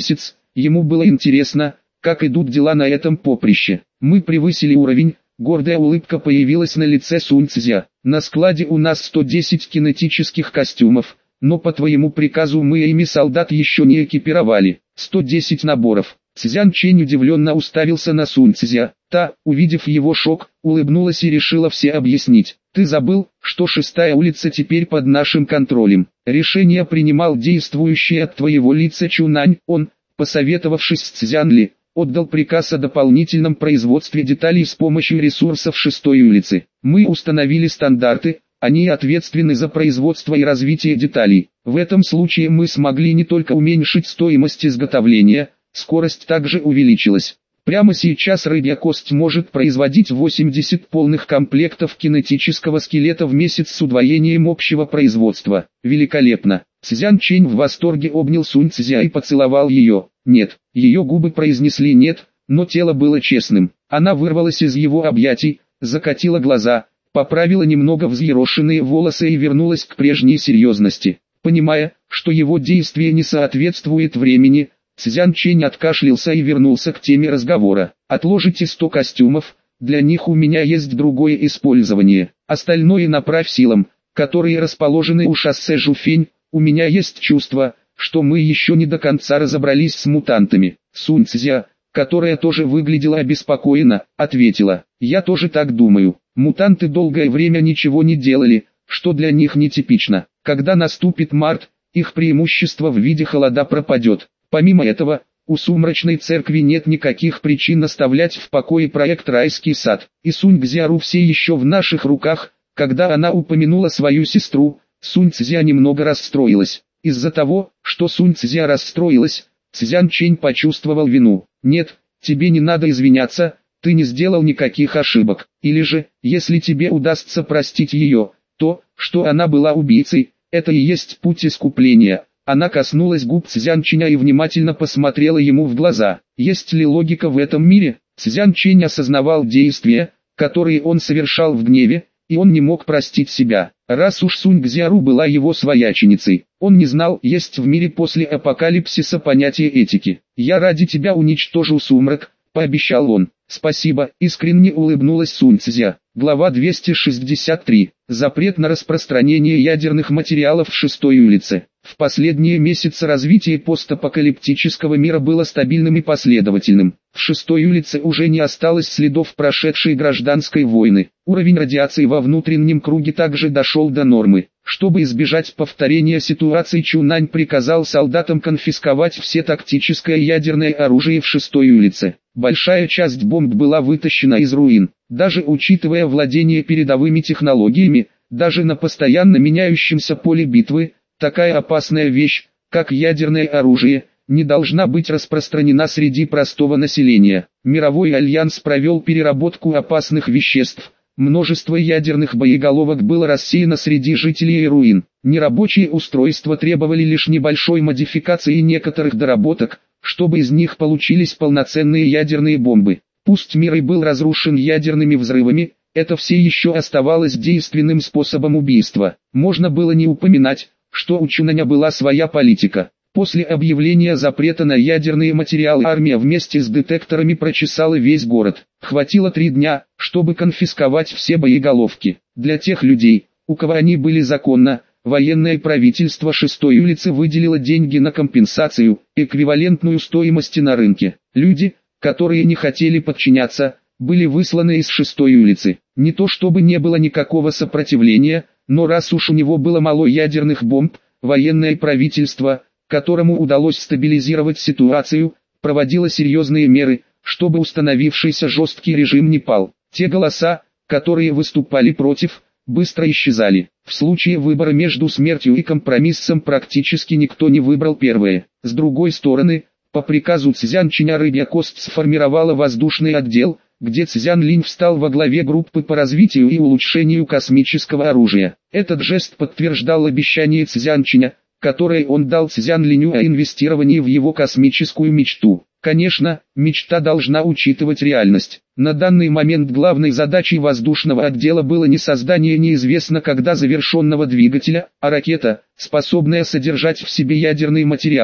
ему было интересно, как идут дела на этом поприще. Мы превысили уровень, гордая улыбка появилась на лице Сунь Цзя. На складе у нас сто десять кинетических костюмов, но по твоему приказу мы ими солдат еще не экипировали. сто десять наборов. Цзян Чэнь удивленно уставился на Сунь Цзя. Та, увидев его шок, улыбнулась и решила все объяснить. Ты забыл, что шестая улица теперь под нашим контролем. Решение принимал действующий от твоего лица Чунань. Он, посоветовавшись с Цзян Ли, отдал приказ о дополнительном производстве деталей с помощью ресурсов шестой улицы. Мы установили стандарты, они ответственны за производство и развитие деталей. В этом случае мы смогли не только уменьшить стоимость изготовления, скорость также увеличилась. Прямо сейчас рыбья кость может производить восемьдесят полных комплектов кинетического скелета в месяц с удвоением общего производства. Великолепно! Цзян Чэнь в восторге обнял Сунь Цзя и поцеловал ее. Нет, ее губы произнесли нет, но тело было честным. Она вырвалась из его объятий, закатила глаза, поправила немного взъерошенные волосы и вернулась к прежней серьезности. Понимая, что его действие не соответствует времени, Цзян Чэнь откашлялся и вернулся к теме разговора. «Отложите сто костюмов, для них у меня есть другое использование. Остальное направь силам, которые расположены у шоссе Жуфень. У меня есть чувство, что мы еще не до конца разобрались с мутантами». Сунь Цзя, которая тоже выглядела обеспокоенно, ответила: «Я тоже так думаю. Мутанты долгое время ничего не делали, что для них нетипично. Когда наступит март, их преимущество в виде холода пропадет. Помимо этого, у Сумрачной Церкви нет никаких причин оставлять в покое проект «Райский сад». И Сунь Цзяру все еще в наших руках. Когда она упомянула свою сестру, Сунь Цзя немного расстроилась. Из-за того, что Сунь Цзя расстроилась, Цзян Чэнь почувствовал вину. «Нет, тебе не надо извиняться, ты не сделал никаких ошибок. Или же, если тебе удастся простить ее, то, что она была убийцей, это и есть путь искупления». Она коснулась губ Цзян Чэня и внимательно посмотрела ему в глаза. Есть ли логика в этом мире? Цзян Чэнь осознавал действия, которые он совершал в гневе, и он не мог простить себя. Раз уж Сунь Цзяру была его свояченицей, он не знал, есть в мире после апокалипсиса понятие этики. «Я ради тебя уничтожу сумрак», — пообещал он. «Спасибо», — искренне улыбнулась Сунь Цзя. Глава двести шестьдесят три. Запрет на распространение ядерных материалов в шестой улице. В последние месяцы развитие постапокалиптического мира было стабильным и последовательным. В шестой улице уже не осталось следов прошедшей гражданской войны. Уровень радиации во внутреннем круге также дошел до нормы. Чтобы избежать повторения ситуации, Чунань приказал солдатам конфисковать все тактическое ядерное оружие в шестой улице. Большая часть бомб была вытащена из руин. Даже учитывая владение передовыми технологиями, даже на постоянно меняющемся поле битвы, такая опасная вещь, как ядерное оружие, не должна быть распространена среди простого населения. Мировой альянс провел переработку опасных веществ. Множество ядерных боеголовок было рассеяно среди жителей руин. Нерабочие устройства требовали лишь небольшой модификации и некоторых доработок, чтобы из них получились полноценные ядерные бомбы. Пусть мир и был разрушен ядерными взрывами, это все еще оставалось действенным способом убийства. Можно было не упоминать, что у Чунаня была своя политика. После объявления запрета на ядерные материалы армия вместе с детекторами прочесала весь город. Хватило три дня, чтобы конфисковать все боеголовки. Для тех людей, у кого они были законно, военное правительство шестой улицы выделило деньги на компенсацию, эквивалентную стоимости на рынке. Люди, которые не хотели подчиняться, были высланы из шестой улицы. Не то чтобы не было никакого сопротивления, но раз уж у него было мало ядерных бомб, военное правительство, которому удалось стабилизировать ситуацию, проводило серьезные меры, чтобы установившийся жесткий режим не пал. Те голоса, которые выступали против, быстро исчезали. В случае выбора между смертью и компромиссом практически никто не выбрал первое. С другой стороны, по приказу Цзян Чэня рыбья кость сформировала воздушный отдел, где Цзян Линь встал во главе группы по развитию и улучшению космического оружия. Этот жест подтверждал обещание Цзян Чэня, которое он дал Цзян Линю о инвестировании в его космическую мечту. Конечно, мечта должна учитывать реальность. На данный момент главной задачей воздушного отдела было не создание неизвестно когда завершенного двигателя, а ракета, способная содержать в себе ядерный материал,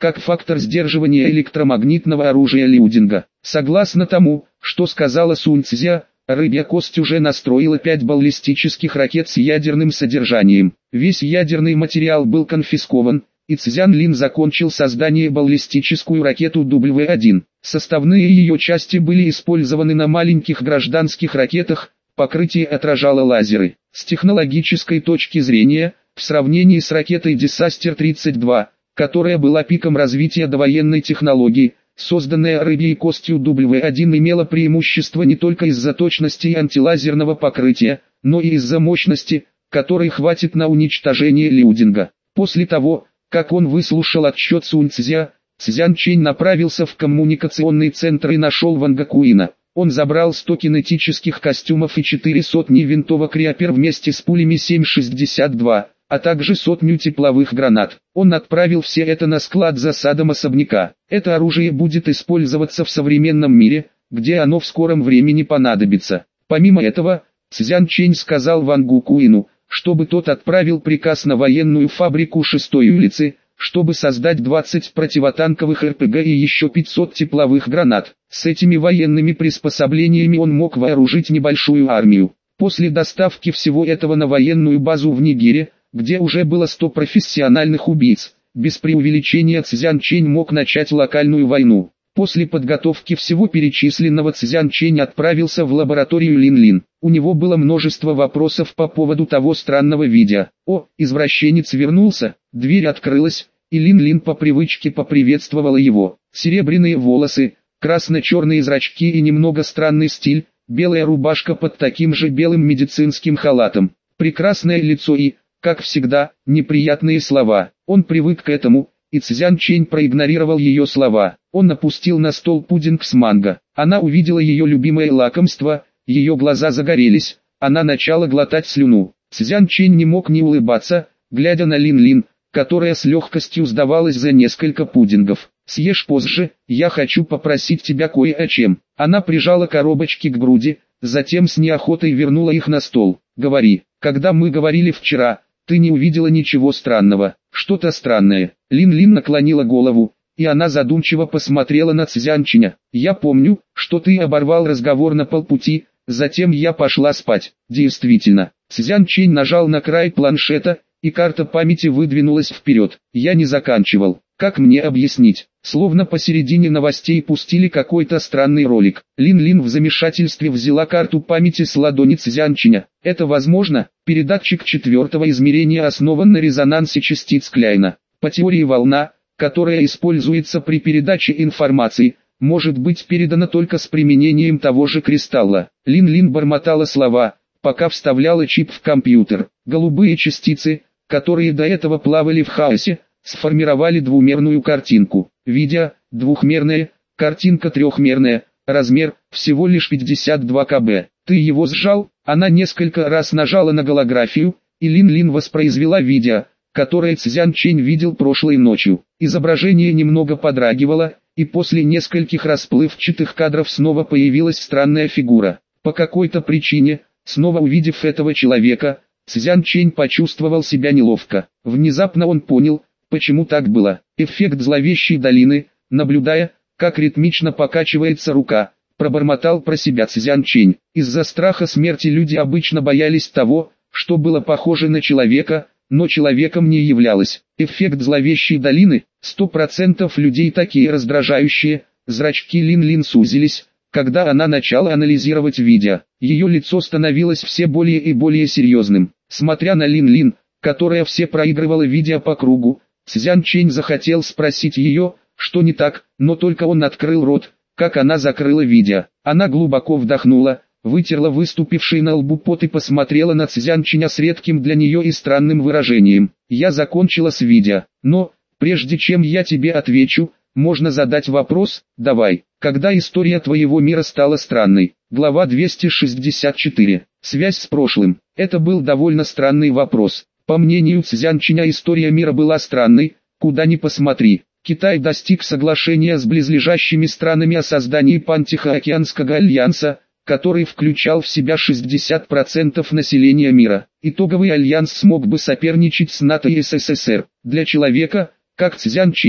как фактор сдерживания электромагнитного оружия Лиудинга. Согласно тому, что сказала Сунь Цзя, рыбья кость уже настроила пять баллистических ракет с ядерным содержанием. Весь ядерный материал был конфискован, и Цзян Лин закончил создание баллистическую ракету дабл ю один. Составные ее части были использованы на маленьких гражданских ракетах, покрытие отражало лазеры. С технологической точки зрения, в сравнении с ракетой Disaster тридцать два, которая была пиком развития довоенной технологии, созданная рыбьей костью дабл ю один имела преимущество не только из-за точности и антилазерного покрытия, но и из-за мощности, которой хватит на уничтожение Лиудинга. После того, как он выслушал отчет Сунь Цзя, Цзян Чэнь направился в коммуникационный центр и нашел Ван Гакуина. Он забрал сто кинетических костюмов и четыре сотни винтовок Реапер вместе с пулями семь шестьдесят два, а также сотню тепловых гранат. Он отправил все это на склад за садом особняка. Это оружие будет использоваться в современном мире, где оно в скором времени понадобится. Помимо этого, Цзян Чэнь сказал Ван Гакуину, чтобы тот отправил приказ на военную фабрику шестой улицы, чтобы создать двадцать противотанковых эр пэ гэ и еще пятьсот тепловых гранат. С этими военными приспособлениями он мог вооружить небольшую армию. После доставки всего этого на военную базу в Нигере, где уже было сто профессиональных убийц, без преувеличения Цзян Чэнь мог начать локальную войну. После подготовки всего перечисленного Цзян Чэнь отправился в лабораторию Лин Лин. У него было множество вопросов по поводу того странного видео. О, извращенец вернулся, дверь открылась, и Лин Лин по привычке поприветствовала его. Серебряные волосы, красно-черные зрачки и немного странный стиль, белая рубашка под таким же белым медицинским халатом. Прекрасное лицо и, как всегда, неприятные слова. Он привык к этому, и Цзян Чэнь проигнорировал ее слова. Он опустил на стол пудинг с манго. Она увидела ее любимое лакомство, ее глаза загорелись, она начала глотать слюну. Цзян Чэнь не мог не улыбаться, глядя на Лин Лин, которая с легкостью сдавалась за несколько пудингов. «Съешь позже, я хочу попросить тебя кое о чем». Она прижала коробочки к груди, затем с неохотой вернула их на стол. «Говори, когда мы говорили вчера, ты не увидела ничего странного». «Что-то странное». Лин Лин наклонила голову, и она задумчиво посмотрела на Цзян Чэня. «Я помню, что ты оборвал разговор на полпути, затем я пошла спать». «Действительно». Цзян Чэнь нажал на край планшета, и карта памяти выдвинулась вперед. «Я не заканчивал. Как мне объяснить?» Словно посередине новостей пустили какой-то странный ролик. Лин Лин в замешательстве взяла карту памяти с ладони Цзян Чэня. «Это возможно?» Передатчик четвертого измерения основан на резонансе частиц Кляйна. По теории волна, которая используется при передаче информации, может быть передана только с применением того же кристалла. Лин Лин бормотала слова, пока вставляла чип в компьютер. Голубые частицы, которые до этого плавали в хаосе, сформировали двумерную картинку. Видео, двухмерная, картинка трехмерная, размер, всего лишь пятьдесят два килобайта. «Ты его сжал?» Она несколько раз нажала на голографию, и Лин Лин воспроизвела видео, которое Цзян Чэнь видел прошлой ночью. Изображение немного подрагивало, и после нескольких расплывчатых кадров снова появилась странная фигура. По какой-то причине, снова увидев этого человека, Цзян Чэнь почувствовал себя неловко. Внезапно он понял, почему так было. Эффект зловещей долины, наблюдая, как ритмично покачивается рука, пробормотал про себя Цзян Чэнь. Из-за страха смерти люди обычно боялись того, что было похоже на человека, но человеком не являлось. Эффект зловещей долины, сто процентов людей такие раздражающие. Зрачки Лин Лин сузились, когда она начала анализировать видео. Ее лицо становилось все более и более серьезным. Смотря на Лин Лин, которая все проигрывала видео по кругу, Цзян Чэнь захотел спросить ее, что не так, но только он открыл рот, как она закрыла видео. Она глубоко вдохнула, вытерла выступивший на лбу пот и посмотрела на Цзян Чэня с редким для нее и странным выражением. «Я закончила с видео, но, прежде чем я тебе отвечу, можно задать вопрос, давай. Когда история твоего мира стала странной?» Глава двести шестьдесят четыре. Связь с прошлым. Это был довольно странный вопрос. По мнению Цзян Чэня, история мира была странной, куда ни посмотри. Китай достиг соглашения с близлежащими странами о создании Пантихоокеанского альянса, который включал в себя шестьдесят процентов населения мира. Итоговый альянс смог бы соперничать с НАТО и эс эс эс эр. Для человека, как Цзян Чэнь,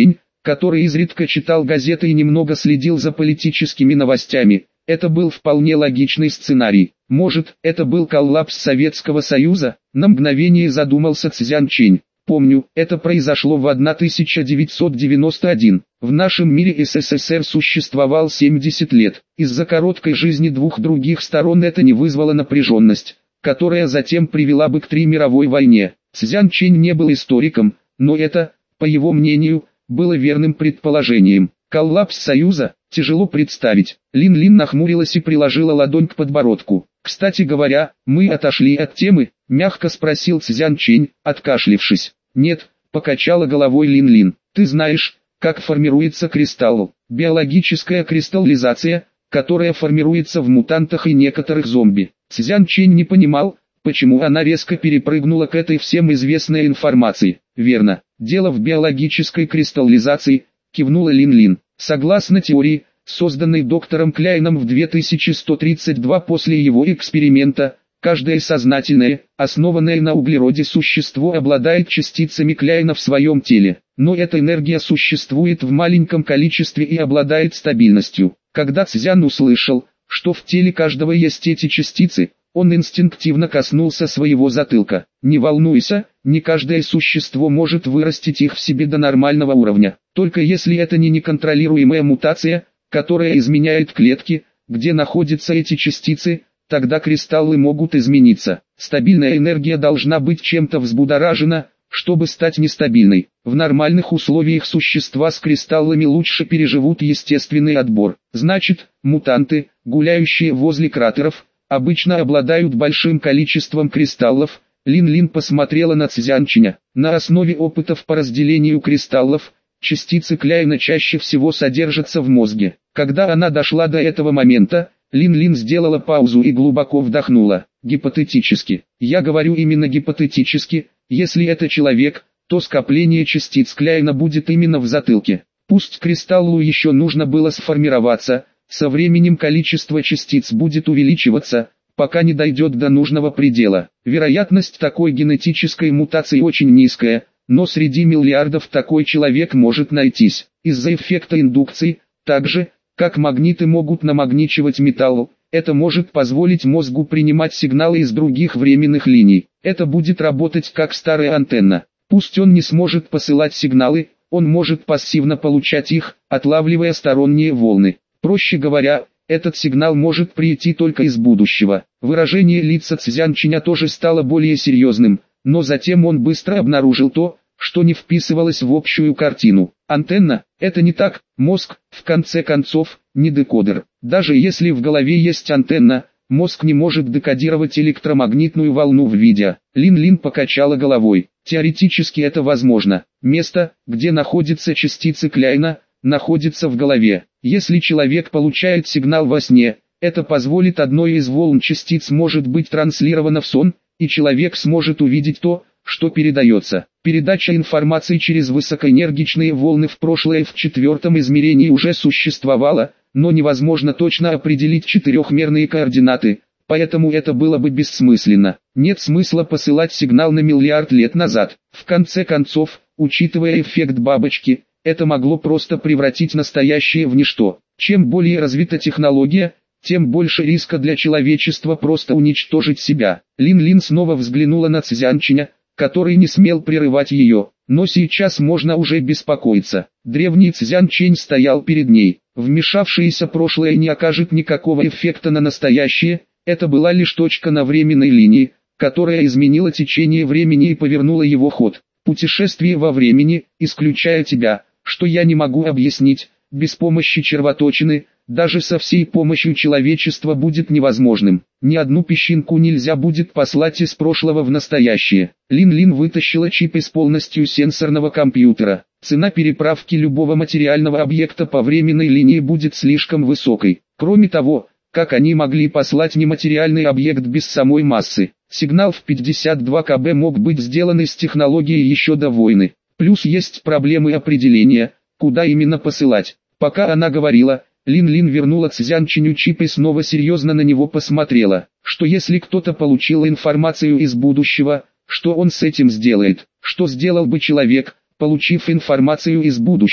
который изредка читал газеты и немного следил за политическими новостями. Это был вполне логичный сценарий. Может, это был коллапс Советского Союза? На мгновение задумался Цзян Чэнь. Помню, это произошло в тысяча девятьсот девяносто первом. В нашем мире СССР существовал семьдесят лет. Из-за короткой жизни двух других сторон это не вызвало напряженность, которая затем привела бы к Третьей мировой войне. Цзян Чэнь не был историком, но это, по его мнению, было верным предположением. Коллапс Союза? Тяжело представить. Лин Лин нахмурилась и приложила ладонь к подбородку. «Кстати говоря, мы отошли от темы?» – мягко спросил Цзян Чэнь, откашлившись. «Нет», – покачала головой Лин Лин. «Ты знаешь, как формируется кристалл. Биологическая кристаллизация, которая формируется в мутантах и некоторых зомби». Цзян Чэнь не понимал, почему она резко перепрыгнула к этой всем известной информации. «Верно, дело в биологической кристаллизации», – кивнула Лин Лин. Согласно теории, созданной доктором Кляйном в две тысячи сто тридцать два после его эксперимента, каждое сознательное, основанное на углероде существо обладает частицами Кляйна в своем теле. Но эта энергия существует в маленьком количестве и обладает стабильностью. Когда Цзян услышал, что в теле каждого есть эти частицы, он инстинктивно коснулся своего затылка. «Не волнуйся, не каждое существо может вырастить их в себе до нормального уровня. Только если это не неконтролируемая мутация, которая изменяет клетки, где находятся эти частицы, тогда кристаллы могут измениться. Стабильная энергия должна быть чем-то взбудоражена, чтобы стать нестабильной. В нормальных условиях существа с кристаллами лучше переживут естественный отбор. Значит, мутанты, гуляющие возле кратеров, обычно обладают большим количеством кристаллов». Лин Лин посмотрела на Цзян Чэня. На основе опытов по разделению кристаллов, частицы Кляйна чаще всего содержатся в мозге. Когда она дошла до этого момента, Лин Лин сделала паузу и глубоко вдохнула. Гипотетически. Я говорю именно гипотетически, если это человек, то скопление частиц Кляйна будет именно в затылке. Пусть кристаллу еще нужно было сформироваться, со временем количество частиц будет увеличиваться, пока не дойдет до нужного предела. Вероятность такой генетической мутации очень низкая, но среди миллиардов такой человек может найтись. Из-за эффекта индукции, так же, как магниты могут намагничивать металл, это может позволить мозгу принимать сигналы из других временных линий. Это будет работать как старая антенна. Пусть он не сможет посылать сигналы, он может пассивно получать их, отлавливая сторонние волны. Проще говоря, этот сигнал может прийти только из будущего. Выражение лица Цзян Чэня тоже стало более серьезным, но затем он быстро обнаружил то, что не вписывалось в общую картину. Антенна – это не так, мозг, в конце концов, не декодер. Даже если в голове есть антенна, мозг не может декодировать электромагнитную волну в видео. Лин Лин покачала головой. Теоретически это возможно. Место, где находятся частицы Кляйна, находится в голове. Если человек получает сигнал во сне, это позволит одной из волн частиц может быть транслировано в сон, и человек сможет увидеть то, что передается. Передача информации через высокоэнергичные волны в прошлое в четвертом измерении уже существовала, но невозможно точно определить четырехмерные координаты, поэтому это было бы бессмысленно. Нет смысла посылать сигнал на миллиард лет назад. В конце концов, учитывая эффект бабочки, это могло просто превратить настоящее в ничто. Чем более развита технология, тем больше риска для человечества просто уничтожить себя. Лин Лин снова взглянула на Цзян Чэня, который не смел прерывать ее, но сейчас можно уже беспокоиться. Древний Цзян Чэнь стоял перед ней. Вмешавшееся прошлое не окажет никакого эффекта на настоящее, это была лишь точка на временной линии, которая изменила течение времени и повернула его ход. Путешествие во времени, исключая тебя, что я не могу объяснить, без помощи червоточины, даже со всей помощью человечества будет невозможным. Ни одну песчинку нельзя будет послать из прошлого в настоящее. Лин Лин вытащила чип из полностью сенсорного компьютера. Цена переправки любого материального объекта по временной линии будет слишком высокой. Кроме того, как они могли послать нематериальный объект без самой массы? Сигнал в пятьдесят два килобайта мог быть сделан из технологии еще до войны. Плюс есть проблемы определения, куда именно посылать. Пока она говорила, Лин Лин вернула Цзян Чэню чип и снова серьезно на него посмотрела. Что если кто-то получил информацию из будущего, что он с этим сделает? Что сделал бы человек, получив информацию из будущего?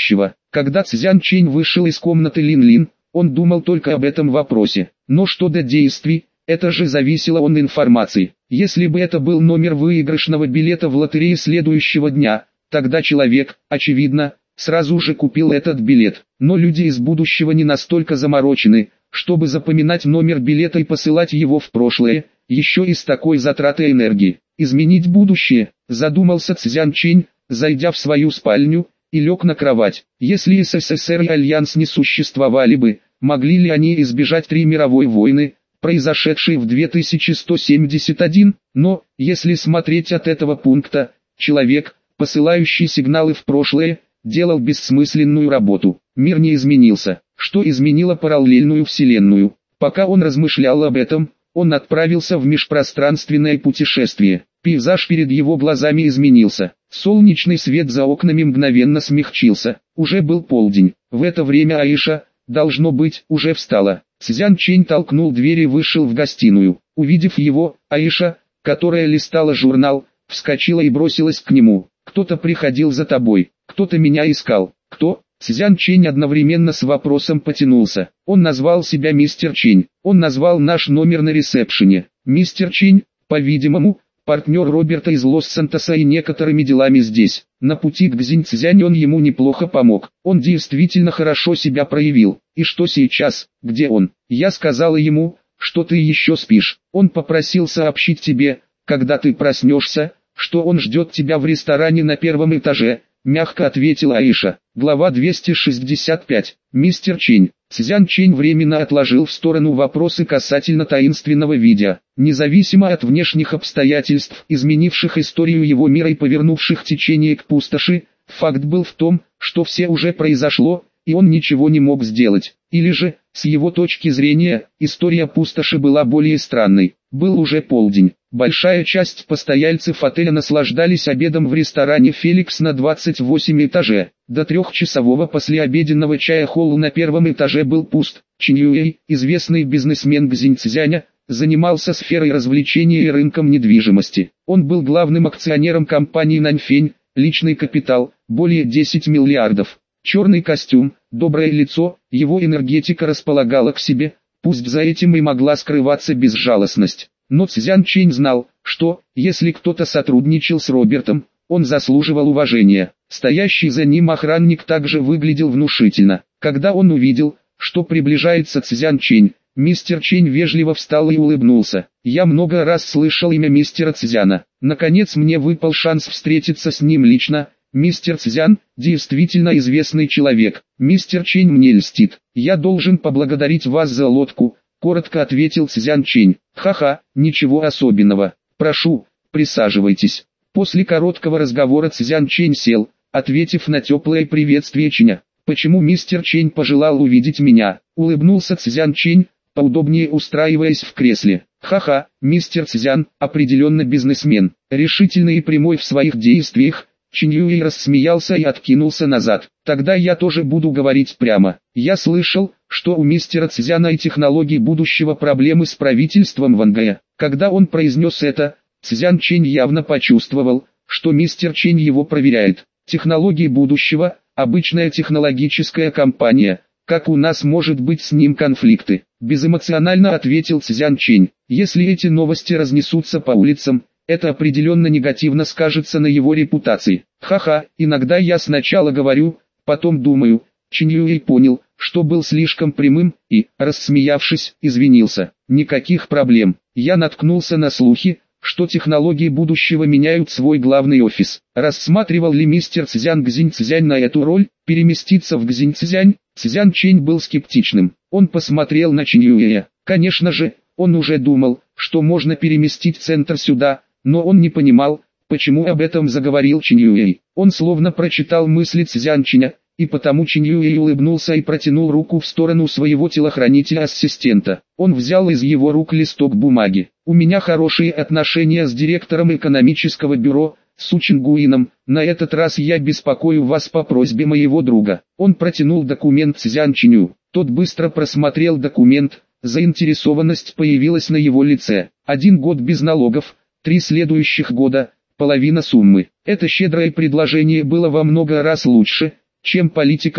Когда Цзян Чэнь вышел из комнаты Лин-Лин, он думал только об этом вопросе. Но что до действий, это же зависело от информации. Если бы это был номер выигрышного билета в лотерее следующего дня, тогда человек, очевидно, сразу же купил этот билет. Но люди из будущего не настолько заморочены, чтобы запоминать номер билета и посылать его в прошлое, еще и с такой затратой энергии. Изменить будущее, задумался Цзян Чэнь, зайдя в свою спальню, и лег на кровать. Если СССР и Альянс не существовали бы, могли ли они избежать три мировой войны, произошедшей в две тысячи сто семьдесят один, но, если смотреть от этого пункта, человек, посылающий сигналы в прошлое, делал бессмысленную работу. Мир не изменился, что изменило параллельную вселенную. Пока он размышлял об этом, он отправился в межпространственное путешествие. Пейзаж перед его глазами изменился. Солнечный свет за окнами мгновенно смягчился. Уже был полдень. В это время Аиша, должно быть, уже встала. Цзян Чэнь толкнул дверь и вышел в гостиную. Увидев его, Аиша, которая листала журнал, вскочила и бросилась к нему. «Кто-то приходил за тобой, кто-то меня искал». «Кто?» Цзян Чэнь одновременно с вопросом потянулся. Он назвал себя мистер Чэнь. Он назвал наш номер на ресепшене. Мистер Чэнь, по-видимому, партнер Роберта из Лос-Сантоса и некоторыми делами здесь. На пути к Цзиньцзянь он ему неплохо помог. Он действительно хорошо себя проявил. И что сейчас? Где он? Я сказала ему, что ты еще спишь. Он попросил сообщить тебе, когда ты проснешься, что он ждет тебя в ресторане на первом этаже, мягко ответила Аиша. Глава двести шестьдесят пять. Мистер Чэнь. Цзян Чэнь временно отложил в сторону вопросы касательно таинственного видео. Независимо от внешних обстоятельств, изменивших историю его мира и повернувших течение к пустоши, факт был в том, что все уже произошло, и он ничего не мог сделать. Или же, с его точки зрения, история пустоши была более странной. Был уже полдень. Большая часть постояльцев отеля наслаждались обедом в ресторане «Феликс» на двадцать восьмом этаже. До трехчасового послеобеденного чая холл на первом этаже был пуст. Чин Юэй, известный бизнесмен Цзиньцзяня, занимался сферой развлечений и рынком недвижимости. Он был главным акционером компании «Наньфень», личный капитал – более десяти миллиардов. Черный костюм, доброе лицо, его энергетика располагала к себе, пусть за этим и могла скрываться безжалостность. Но Цзян Чэнь знал, что, если кто-то сотрудничал с Робертом, он заслуживал уважения. Стоящий за ним охранник также выглядел внушительно. Когда он увидел, что приближается Цзян Чэнь, мистер Чэнь вежливо встал и улыбнулся. «Я много раз слышал имя мистера Цзяна. Наконец мне выпал шанс встретиться с ним лично. Мистер Цзян, действительно известный человек. Мистер Чэнь мне льстит. Я должен поблагодарить вас за лодку», — коротко ответил Цзян Чэнь. «Ха-ха, ничего особенного. Прошу, присаживайтесь». После короткого разговора Цзян Чэнь сел, ответив на теплое приветствие Чэня. «Почему мистер Чэнь пожелал увидеть меня?» — улыбнулся Цзян Чэнь, поудобнее устраиваясь в кресле. «Ха-ха, мистер Цзян, определенно бизнесмен, решительный и прямой в своих действиях». Чин Юэй рассмеялся и откинулся назад. «Тогда я тоже буду говорить прямо. Я слышал, что у мистера Цзяна и технологий будущего проблемы с правительством в Ангае». Когда он произнес это, Цзян Чэнь явно почувствовал, что мистер Чэнь его проверяет. «Технологии будущего, обычная технологическая компания, как у нас может быть с ним конфликты?» Безэмоционально ответил Цзян Чэнь. «Если эти новости разнесутся по улицам, это определенно негативно скажется на его репутации. Ха-ха, иногда я сначала говорю, потом думаю». Чин Юэй понял, что был слишком прямым, и, рассмеявшись, извинился. «Никаких проблем. Я наткнулся на слухи, что технологии будущего меняют свой главный офис. Рассматривал ли мистер Цзян Цзиньцзянь на эту роль, переместиться в Цзиньцзянь?» Цзян Чэнь был скептичным. Он посмотрел на Чин Юэя. Конечно же, он уже думал, что можно переместить центр сюда, но он не понимал, почему об этом заговорил Чин Юэй. Он словно прочитал мысли Цзян Чэня, и потому Чин Юэй улыбнулся и протянул руку в сторону своего телохранителя-ассистента. Он взял из его рук листок бумаги. «У меня хорошие отношения с директором экономического бюро, Су Чингуином. На этот раз я беспокою вас по просьбе моего друга». Он протянул документ Цзян Чэню. Тот быстро просмотрел документ, заинтересованность появилась на его лице. Один год без налогов, три следующих года, половина суммы. Это щедрое предложение было во много раз лучше, чем политика,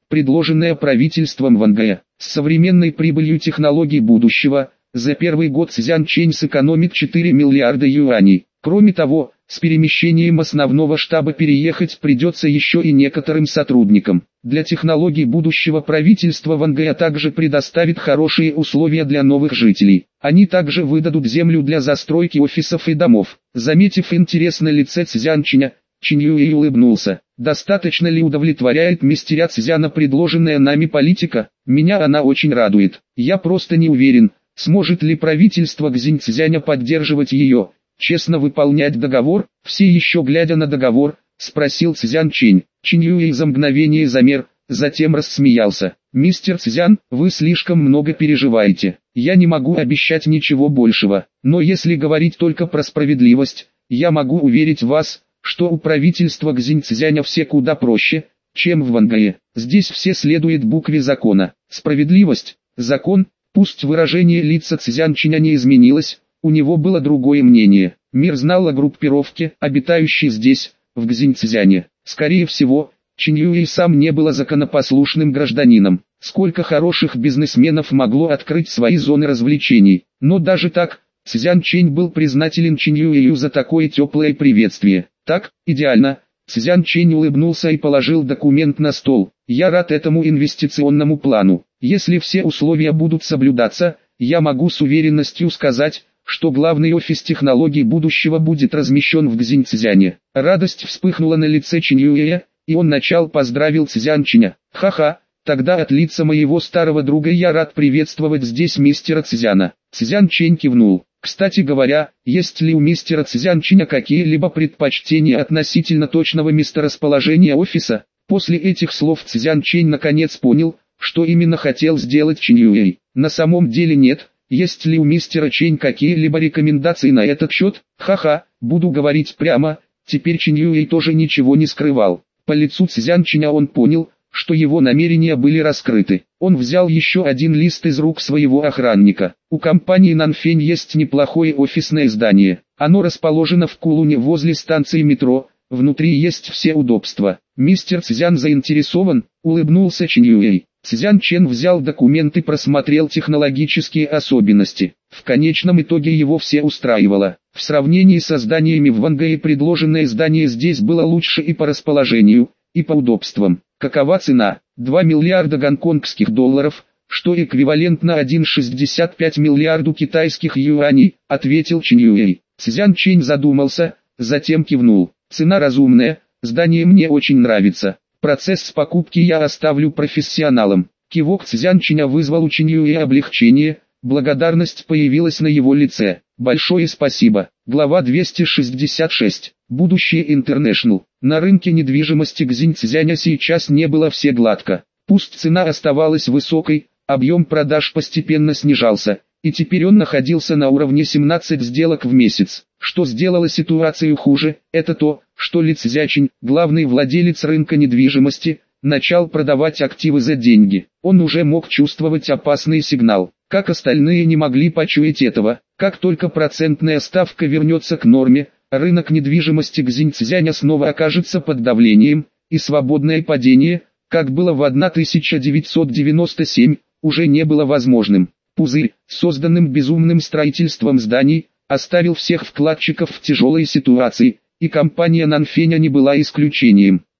предложенная правительством Ван Гэ. С современной прибылью технологий будущего, за первый год Цзянчэнь сэкономит четыре миллиарда юаней. Кроме того, с перемещением основного штаба переехать придется еще и некоторым сотрудникам. Для технологий будущего правительство Ван Гэ также предоставит хорошие условия для новых жителей. Они также выдадут землю для застройки офисов и домов. Заметив интерес на лице Цзянчэня, Чин Юй улыбнулся. Достаточно ли удовлетворяет мистера Цзяна предложенная нами политика? Меня она очень радует. Я просто не уверен, сможет ли правительство Цзиньцзяня поддерживать ее. Честно выполнять договор, все еще глядя на договор, спросил Цзянчэнь. Чин Юй за мгновение замер, затем рассмеялся. «Мистер Цзян, вы слишком много переживаете. Я не могу обещать ничего большего, но если говорить только про справедливость, я могу уверить вас, что у правительства Цзиньцзяня все куда проще, чем в Ван Гэ. Здесь все следует букве закона. Справедливость, закон, пусть выражение лица Цзянчэня не изменилось, у него было другое мнение. Мир знал о группировке, обитающей здесь, в Цзиньцзяне. Скорее всего, Чин Юй сам не был законопослушным гражданином. Сколько хороших бизнесменов могло открыть свои зоны развлечений. Но даже так, Цзянчэнь был признателен Чин Юю за такое теплое приветствие. Так, идеально. Цзянчэнь улыбнулся и положил документ на стол. Я рад этому инвестиционному плану. Если все условия будут соблюдаться, я могу с уверенностью сказать, что главный офис технологий будущего будет размещен в Цзиньцзяне. Радость вспыхнула на лице Чин Юя, и он начал поздравил Цзянчэня. Ха-ха, тогда от лица моего старого друга я рад приветствовать здесь мистера Цзяна. Цзянчэнь кивнул. Кстати говоря, есть ли у мистера Цзянчэня какие-либо предпочтения относительно точного месторасположения офиса? После этих слов Цзянчэнь наконец понял, что именно хотел сделать Чин Юй. На самом деле нет. Есть ли у мистера Чэнь какие-либо рекомендации на этот счет? Ха-ха, буду говорить прямо, теперь Чин Юй тоже ничего не скрывал. По лицу Цзянчэня он понял, что его намерения были раскрыты. Он взял еще один лист из рук своего охранника. У компании Нанфэнь есть неплохое офисное здание. Оно расположено в Кулуне возле станции метро, внутри есть все удобства. Мистер Цзян заинтересован, улыбнулся Чин Юй. Цзянчэнь взял документ и просмотрел технологические особенности. В конечном итоге его все устраивало. В сравнении со зданиями в Ван Гэ предложенное здание здесь было лучше и по расположению, и по удобствам. Какова цена? два миллиарда гонконгских долларов, что эквивалентно один целых шестьдесят пять миллиарду китайских юаней, ответил Чин Юй. Цзянчэнь задумался, затем кивнул. Цена разумная, здание мне очень нравится. Процесс покупки я оставлю профессионалам. Кивок Цзянчэня вызвал у Чин Юя облегчение, благодарность появилась на его лице. Большое спасибо. Глава двести шестьдесят шесть. Будущее Интернешнл. На рынке недвижимости Цзиньцзяня сейчас не было все гладко. Пусть цена оставалась высокой, объем продаж постепенно снижался, и теперь он находился на уровне семнадцать сделок в месяц. Что сделало ситуацию хуже, это то, что Ли Цзячень, главный владелец рынка недвижимости, начал продавать активы за деньги. Он уже мог чувствовать опасный сигнал, как остальные не могли почуять этого. Как только процентная ставка вернется к норме, рынок недвижимости Цзиньцзяня снова окажется под давлением, и свободное падение, как было в тысяча девятьсот девяносто седьмом, уже не было возможным. Пузырь, созданным безумным строительством зданий, оставил всех вкладчиков в тяжелой ситуации, и компания Нанфэнь не была исключением.